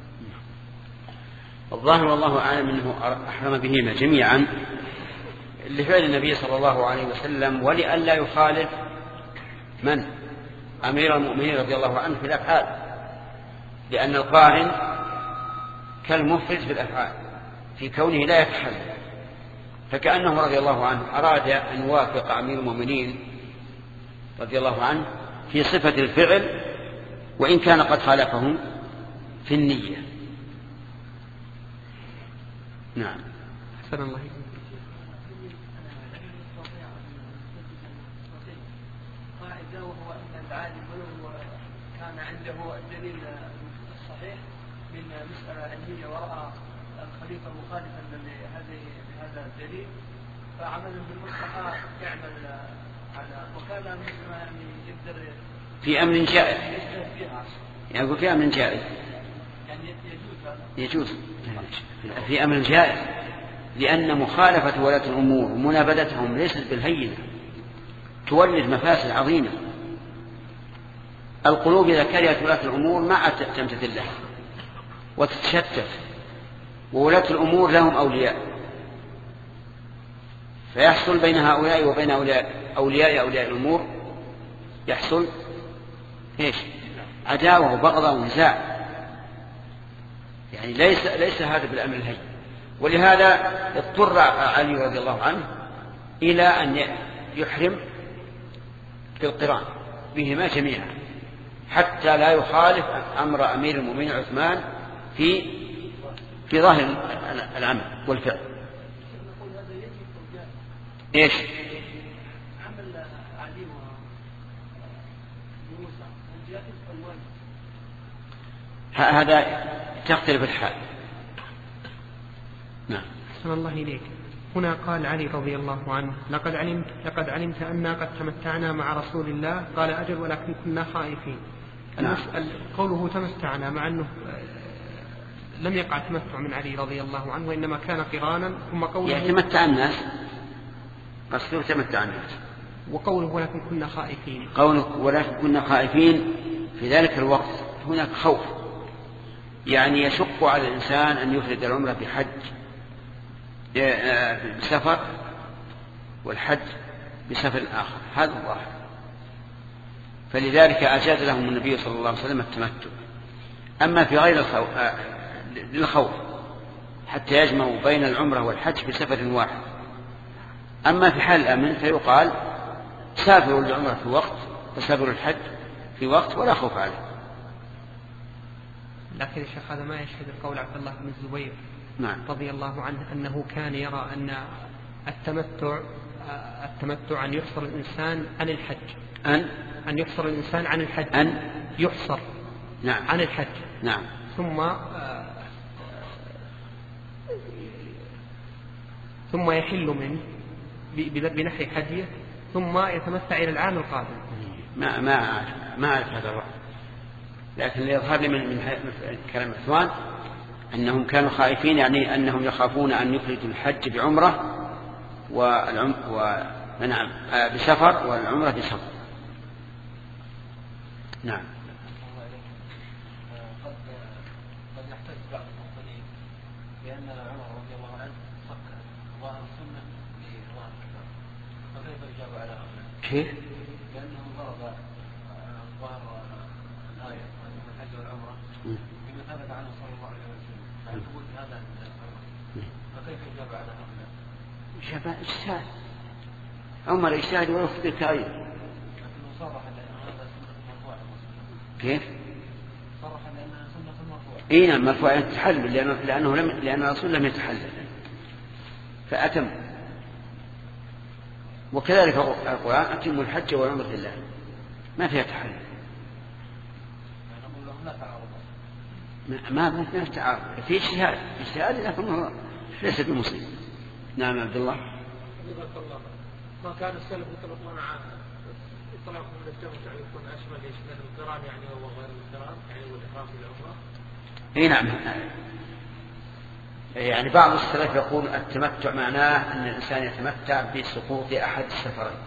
الظاهر والله أعلم أنه أحرم بهما جميعا لفعل النبي صلى الله عليه وسلم، ولئلا يخالف من أمير المؤمنين رضي الله عنه في الأفعال، لأن القارن كالمفرد في الأفعال في كونه لا يتحلل، فكأنه رضي الله عنه أراد أن يوافق أمير المؤمنين رضي الله عنه في صفة الفعل وإن كان قد خالفهم في النية. نعم. حسن الله. قاعدة وهو أن العالم ولو كان عنده الدليل الصحيح من مسألة علمية ورأى الخليفة مخالفا لهذا الدليل، فعمل بالمصلحة يعمل على وكان يقدر في أمر جائز، يقول في أمر جائز، يعني يجوز هذا، يجوز في أمر جائز، لأن مخالفة ولاة الأمور ومنابذتهم ليست بالهينة، تولد مفاسد عظيمة. القلوب إذا كرهت ولاة الأمور ما عاد تمتثل لها وتتشتت، وولاة الأمور لهم أولياء، فيحصل بين هؤلاء وبين أولياء الأمور يحصل إيش؟ عداوة وبغضة ونزاع، يعني ليس هذا بالأمر الهين. ولهذا اضطر علي رضي الله عنه إلى أن يحرم في القران بهما جميعا حتى لا يخالف أمر أمير المؤمنين عثمان في ظاهر العمل والفعل. إيش؟ عمل علي وموسى الجائز الواجب، هذا تختلف الحال. نعم. أحسن الله إليك. هنا قال علي رضي الله عنه لقد علمت أننا قد تمتعنا مع رسول الله، قال أجل ولكن كنا خائفين. نعم. قوله تمتعنا مع أنه لم يقع تمتع من علي رضي الله عنه وإنما كان قرانا، ثم قوله يتمتع الناس، قصده تمتع الناس، وقوله ولكن كنا خائفين، قوله ولكن كنا خائفين في ذلك الوقت هناك خوف، يعني يشق على الإنسان أن يفرد العمرة بحج بسفر والحج بسفر آخر، هذا الظاهر، فلذلك أجاز لهم النبي صلى الله عليه وسلم التمتع. أما في غير للخوف حتى يجمعوا بين العمرة والحج بسفر واحد. أما في حال الأمن فيقال سافروا العمرة في وقت وسافروا الحج في وقت ولا خوف عليه. لكن الشيخ هذا ما يشهد القول عبد الله بن الزبير نعم. رضي الله عنه أنه كان يرى أن التمتع أن يحصر الإنسان عن الحج، أن يحصر الإنسان عن الحج، أن يحصر نعم. عن الحج، نعم. ثم يحل منه بنحر حجه ثم يتمتع إلى العام القادم. ما أعرف هذا الرأي، لكن يظهر لي من كلام عثمان أنهم كانوا خائفين، يعني أنهم يخافون أن يفردوا الحج بعمرة بسفر والعمرة بسفر. نعم. قد يحتج بعض المفسرين بأن عمر رضي الله عنه فكر ظاهر السنة بظاهر الكتاب، فكيف الإجابة على هذا؟ كيف؟ لأنه ضرب ظاهر الآية من الحج والعمرة بما ثبت عنه صلى الله عليه وسلم، فهل تقول شفاء اجتهاد عمر اجتهاد ويخطئ التغيير. كيف؟ صرح بأنها سنة مرفوعة. اي نعم مرفوعة تحلل لأن الرسول لم يتحلل فأتم. وكذلك القرآن أتم الحج والعمرة لله ما فيها تحلل. ما فيها تعارض في اجتهاد لكنه ليس بمصيب. نعم عبد الله. ما كان السلف يطلقون يطلقون من التمتع يكون أشمل يشمل القران يعني هو غير القران يعني هو الإحرام بالعمرة. اي نعم يعني بعض السلف يقول التمتع معناه أن الإنسان يتمتع بسقوط أحد السفرين.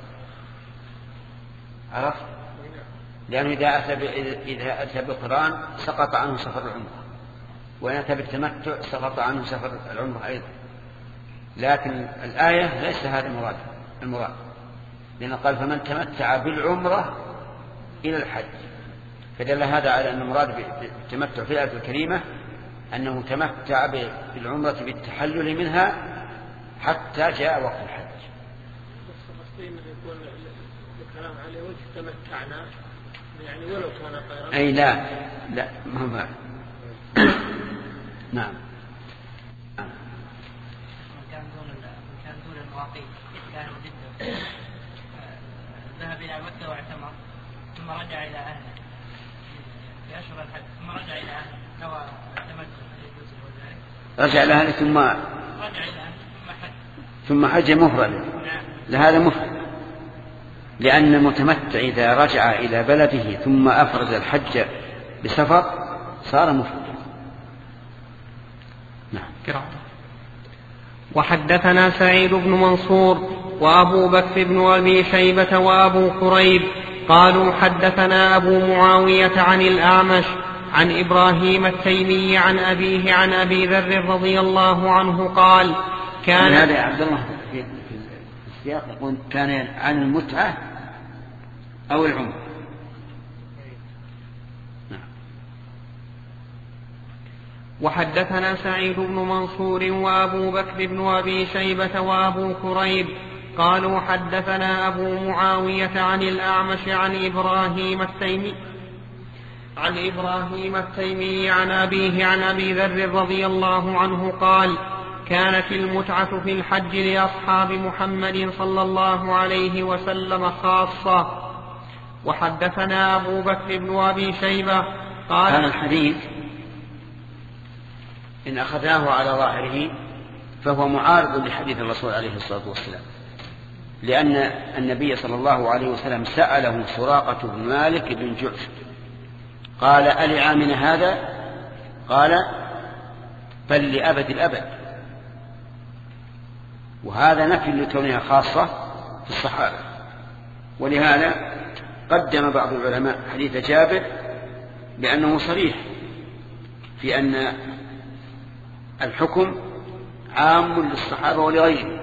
عرفت؟ لأنه إذا أتى بالقران سقط عنه سفر العمرة وإن أتى بالتمتع سقط عنه سفر العمرة أيضا. لكن الآية ليس هذا المراد لأنه قال فمن تمتع بالعمرة إلى الحج فدل هذا على أن المراد بالتمتع في الآية الكريمة أنه تمتع بالعمرة بالتحلل منها حتى جاء وقت الحج. يكون الكلام عليه وجه تمتعنا يعني ولو كان خيرا. أي لا ما هو نعم. كان دون المواقيت كان جدا ذهب إلى مكة واعتمر ثم رجع إلى أهله في أشهر الحج ثم رجع إلى أهله نوى التمتع رجع إلى أهله ثم حج مفردا. لهذا مفرد لأن المتمتع إذا رجع إلى بلده ثم أفرد الحج بسفر صار مفردا. نعم. وحدثنا سعيد بن منصور وأبو بكر بن أبي شيبة وأبو كريب قالوا حدثنا أبو معاوية عن الأعمش عن إبراهيم التيمي عن أبيه عن أبي ذر رضي الله عنه قال كان هذا يا عبد الله في السياق يقول كان عن المتعة أو العمر. وحدثنا سعيد بن منصور وأبو بكر بن أبي شيبة وأبو كريب قالوا حدثنا أبو معاوية عن الأعمش عن إبراهيم التيمي عن أبيه عن أبي ذر رضي الله عنه قال كانت المتعة في الحج لأصحاب محمد صلى الله عليه وسلم خاصة. وحدثنا أبو بكر بن أبي شيبة قال هذا الحديث إن أخذناه على ظاهره فهو معارض لحديث الرسول عليه الصلاة والسلام لأن النبي صلى الله عليه وسلم سأله سراقة بن مالك بن جعش قال ألعامنا هذا؟ قال بل لأبد الأبد. وهذا نفي لكونها خاصة في الصحابة. ولهذا قدم بعض العلماء حديث جابر بأنه صريح في أن الحكم عام للصحابة ولغيرهم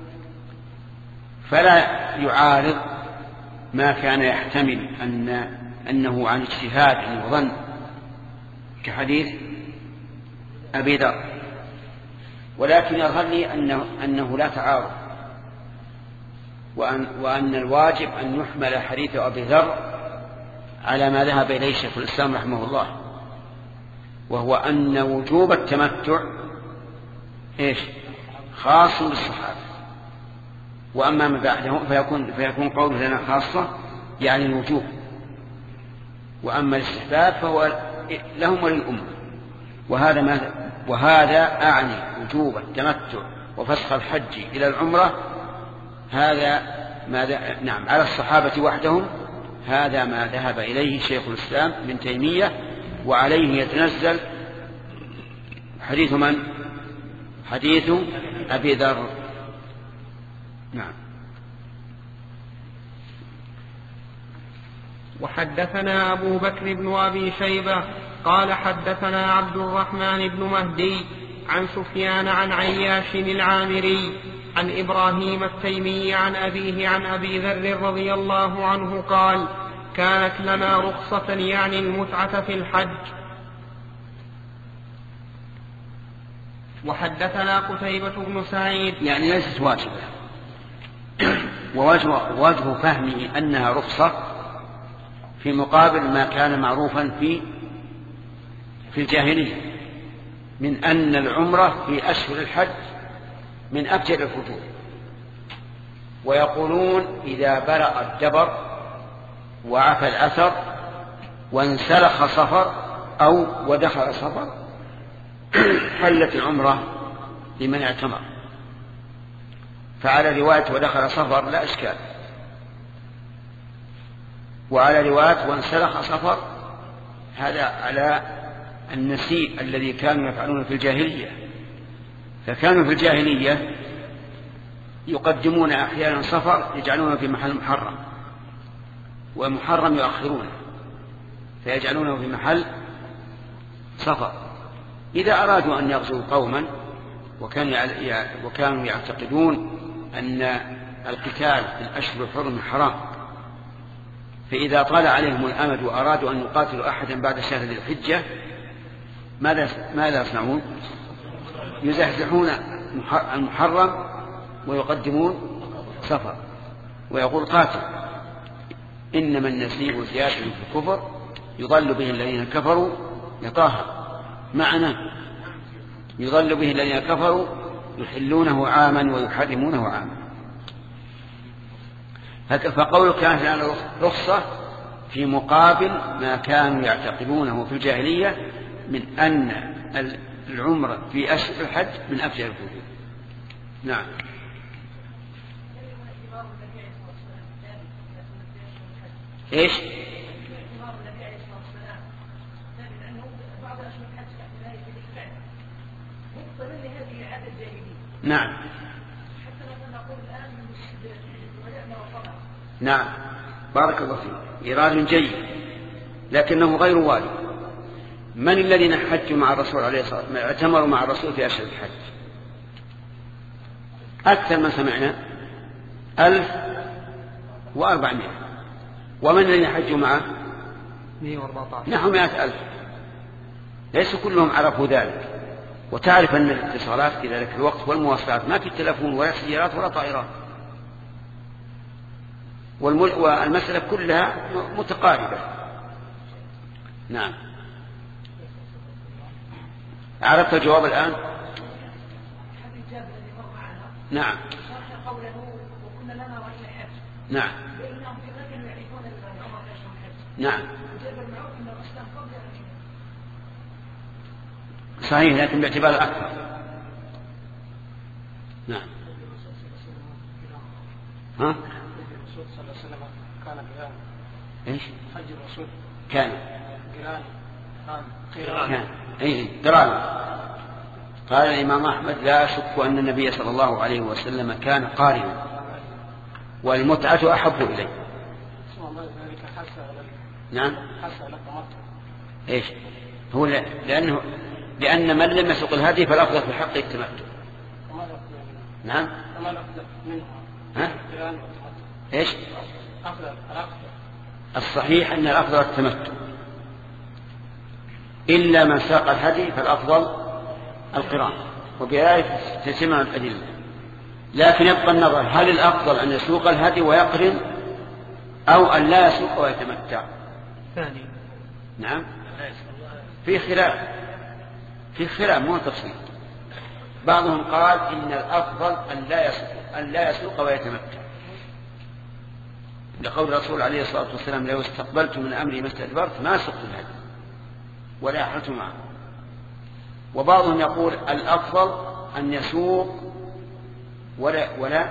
فلا يعارض ما كان يحتمل أنه عن اجتهاد وظن كحديث أبي ذر. ولكن يظهر لي أنه لا تعارض وأن الواجب أن يحمل حديث أبي ذر على ما ذهب إليه شيخ الإسلام رحمه الله وهو أن وجوب التمتع خاص بالصحابة وأما ما بعدهم فيكون قوله لنا خاصة يعني الوجوب وأما الاستحباب فهو لهم وللأمة. وهذا أعني وجوب التمتع وفسخ الحج إلى العمرة هذا نعم على الصحابة وحدهم. هذا ما ذهب إليه شيخ الإسلام ابن تيمية وعليه يتنزل حديث من؟ حديث أبي ذر. نعم. وحدثنا أبو بكر بن أبي شيبة قال حدثنا عبد الرحمن بن مهدي عن سفيان عن عياش العامري عن إبراهيم التيمي عن أبيه عن أبي ذر رضي الله عنه قال كانت لنا رخصة يعني المتعة في الحج وحدثنا قتيبة بن سعيد. يعني ليست واجبة، ووجه فهمه أنها رخصة في مقابل ما كان معروفا في الجاهلية من أن العمرة في أشهر الحج من أفجر الفجور، ويقولون إذا برأ الدبر وعفى الأثر وانسلخ صفر أو ودخل صفر حلت العمرة لمن اعتمر. فعلى رواية ودخل صفر لا إشكال، وعلى رواية وانسلخ صفر هذا على النسيء الذي كانوا يفعلون في الجاهلية. فكانوا في الجاهلية يقدمون أحيانا صفر يجعلونه في محل محرم، ومحرم يؤخرونه فيجعلونه في محل صفر. إذا أرادوا أن يغزوا قوما وكانوا يعتقدون أن القتال في الأشهر الحرم حرام، فإذا طال عليهم الأمد وأرادوا أن يقاتلوا أحدا بعد شهر ذي الحجة ماذا يصنعون؟ يزحزحون المحرم ويقدمون صفر، ويقول قاتل إنما النسيء زيادة في الكفر يضل به الذين كفروا يطاهر معنا، يضل به الذين كفروا يحلونه عاما ويحرمونه عاما. فقول كانت لنا رخصة في مقابل ما كانوا يعتقدونه في الجاهلية من أن العمرة في أشهر الحج من أفجر الفجور. نعم. ايش؟ نعم. نعم بارك الله فيك، إيراد جيد لكنه غير وارد. من الذين حجوا مع الرسول عليه الصلاة والسلام اعتمروا مع الرسول في أشهر الحج؟ أكثر ما سمعنا 1400. ومن الذين حجوا معه 114 نحو 100,000. ليس كلهم عرفوا ذلك. وتعرف أن الاتصالات في ذلك الوقت والمواصلات ما في تلفون ولا سيارات ولا طائرات، والمسألة كلها متقاربة. نعم. عرفت الجواب الآن؟ نعم. نعم. نعم صحيح، لكن باعتبار الأكثر. نعم. ها؟ الرسول صلى الله عليه وسلم كان قران. ايش؟ حج الرسول كان قران. اي قران. قال الإمام أحمد لا أشك أن النبي صلى الله عليه وسلم كان قارنا، والمتعة أحب إليه. نعم. ايش؟ هو لأن من لم يسوق الهدي فالأفضل في حقه التمتع. نعم. ها؟ ايش؟ الصحيح أن الأفضل التمتع، إلا من ساق الهدي فالأفضل القران، وبذلك تجمع الأدلة. لكن يبقى النظر هل الأفضل أن يسوق الهدي ويقرن أو أن لا يسوق ويتمتع؟ ثاني. نعم. في خلاف مو تفصيل. بعضهم قال إن الأفضل أن لا يسوق ويتمتع، لقول الرسول عليه الصلاة والسلام لو استقبلت من أمري ما استدبرت ما سقت الهدي ولا أحرت معه. وبعضهم يقول الأفضل أن يسوق ولا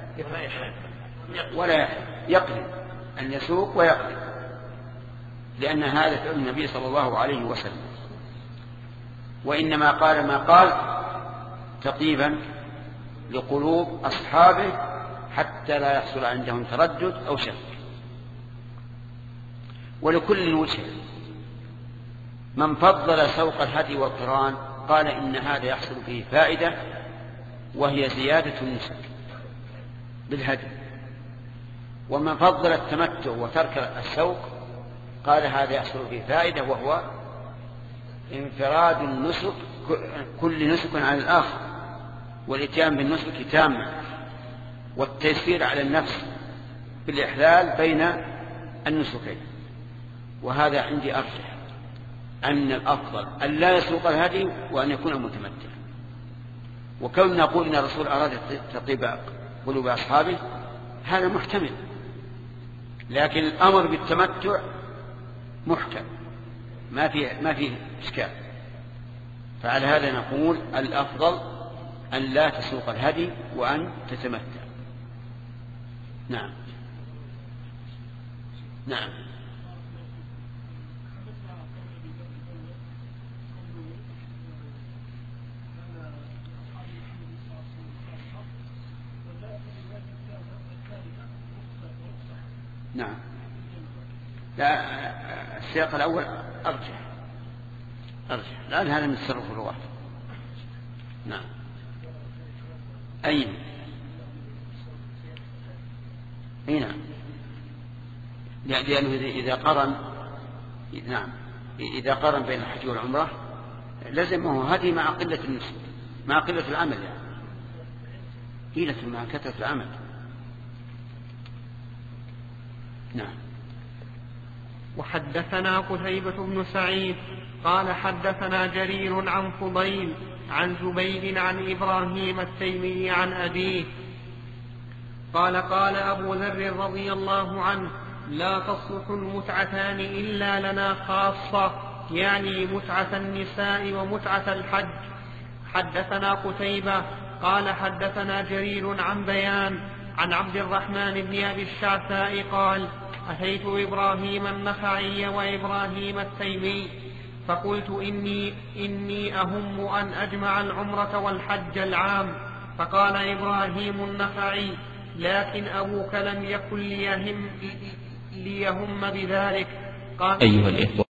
يقرن، أن يسوق ويقرن، لأن هذا فعل النبي صلى الله عليه وسلم، وإنما قال ما قال تطيبا لقلوب أصحابه حتى لا يحصل عندهم تردد أو شك. ولكل وجه. من فضل سوق الهدي والقران قال إن هذا يحصل فيه فائدة، وهي زيادة النسك بالهدي. ومن فضل التمتع وترك السوق قال هذا يحصل فيه فائدة، وهو انفراد النسك كل نسك عن الآخر، والإتيان بالنسك تامة، والتيسير على النفس بالإحلال بين النسكين. وهذا عندي أرجح أن الأفضل أن لا يسوق الهدي وأن يكون متمتع. وكون نقول إن الرسول أراد تطيب قلوب أصحابه هذا محتمل، لكن الأمر بالتمتع محكم ما فيه إشكال. فعلى هذا نقول الأفضل أن لا تسوق الهدي وأن تتمتع. نعم نعم. نعم. لا، السياق الأول أرجح لأن هذا من تصرف الرواة. نعم. أين؟ نعم، لأنه إذا قرن، نعم، إذا قرن بين الحج والعمرة لزمه هدي مع قلة النسك، مع قلة العمل، يعني قيلة مع كثرة العمل. نعم. وحدثنا قتيبة بن سعيد قال حدثنا جرير عن فضيل عن زبيد عن إبراهيم التيمي عن أبيه قال قال أبو ذر رضي الله عنه: لا تصلح المتعتان إلا لنا خاصة، يعني متعة النساء ومتعة الحج. حدثنا قتيبة قال حدثنا جرير عن بيان عن عبد الرحمن بن أبي الشعثاء قال: أتيت إبراهيم النخعي وإبراهيم التيمي فقلت إني أهم أن أجمع العمرة والحج العام. فقال إبراهيم النخعي: لكن أبوك لم يكن ليهم بذلك. قال: أيها الإخوة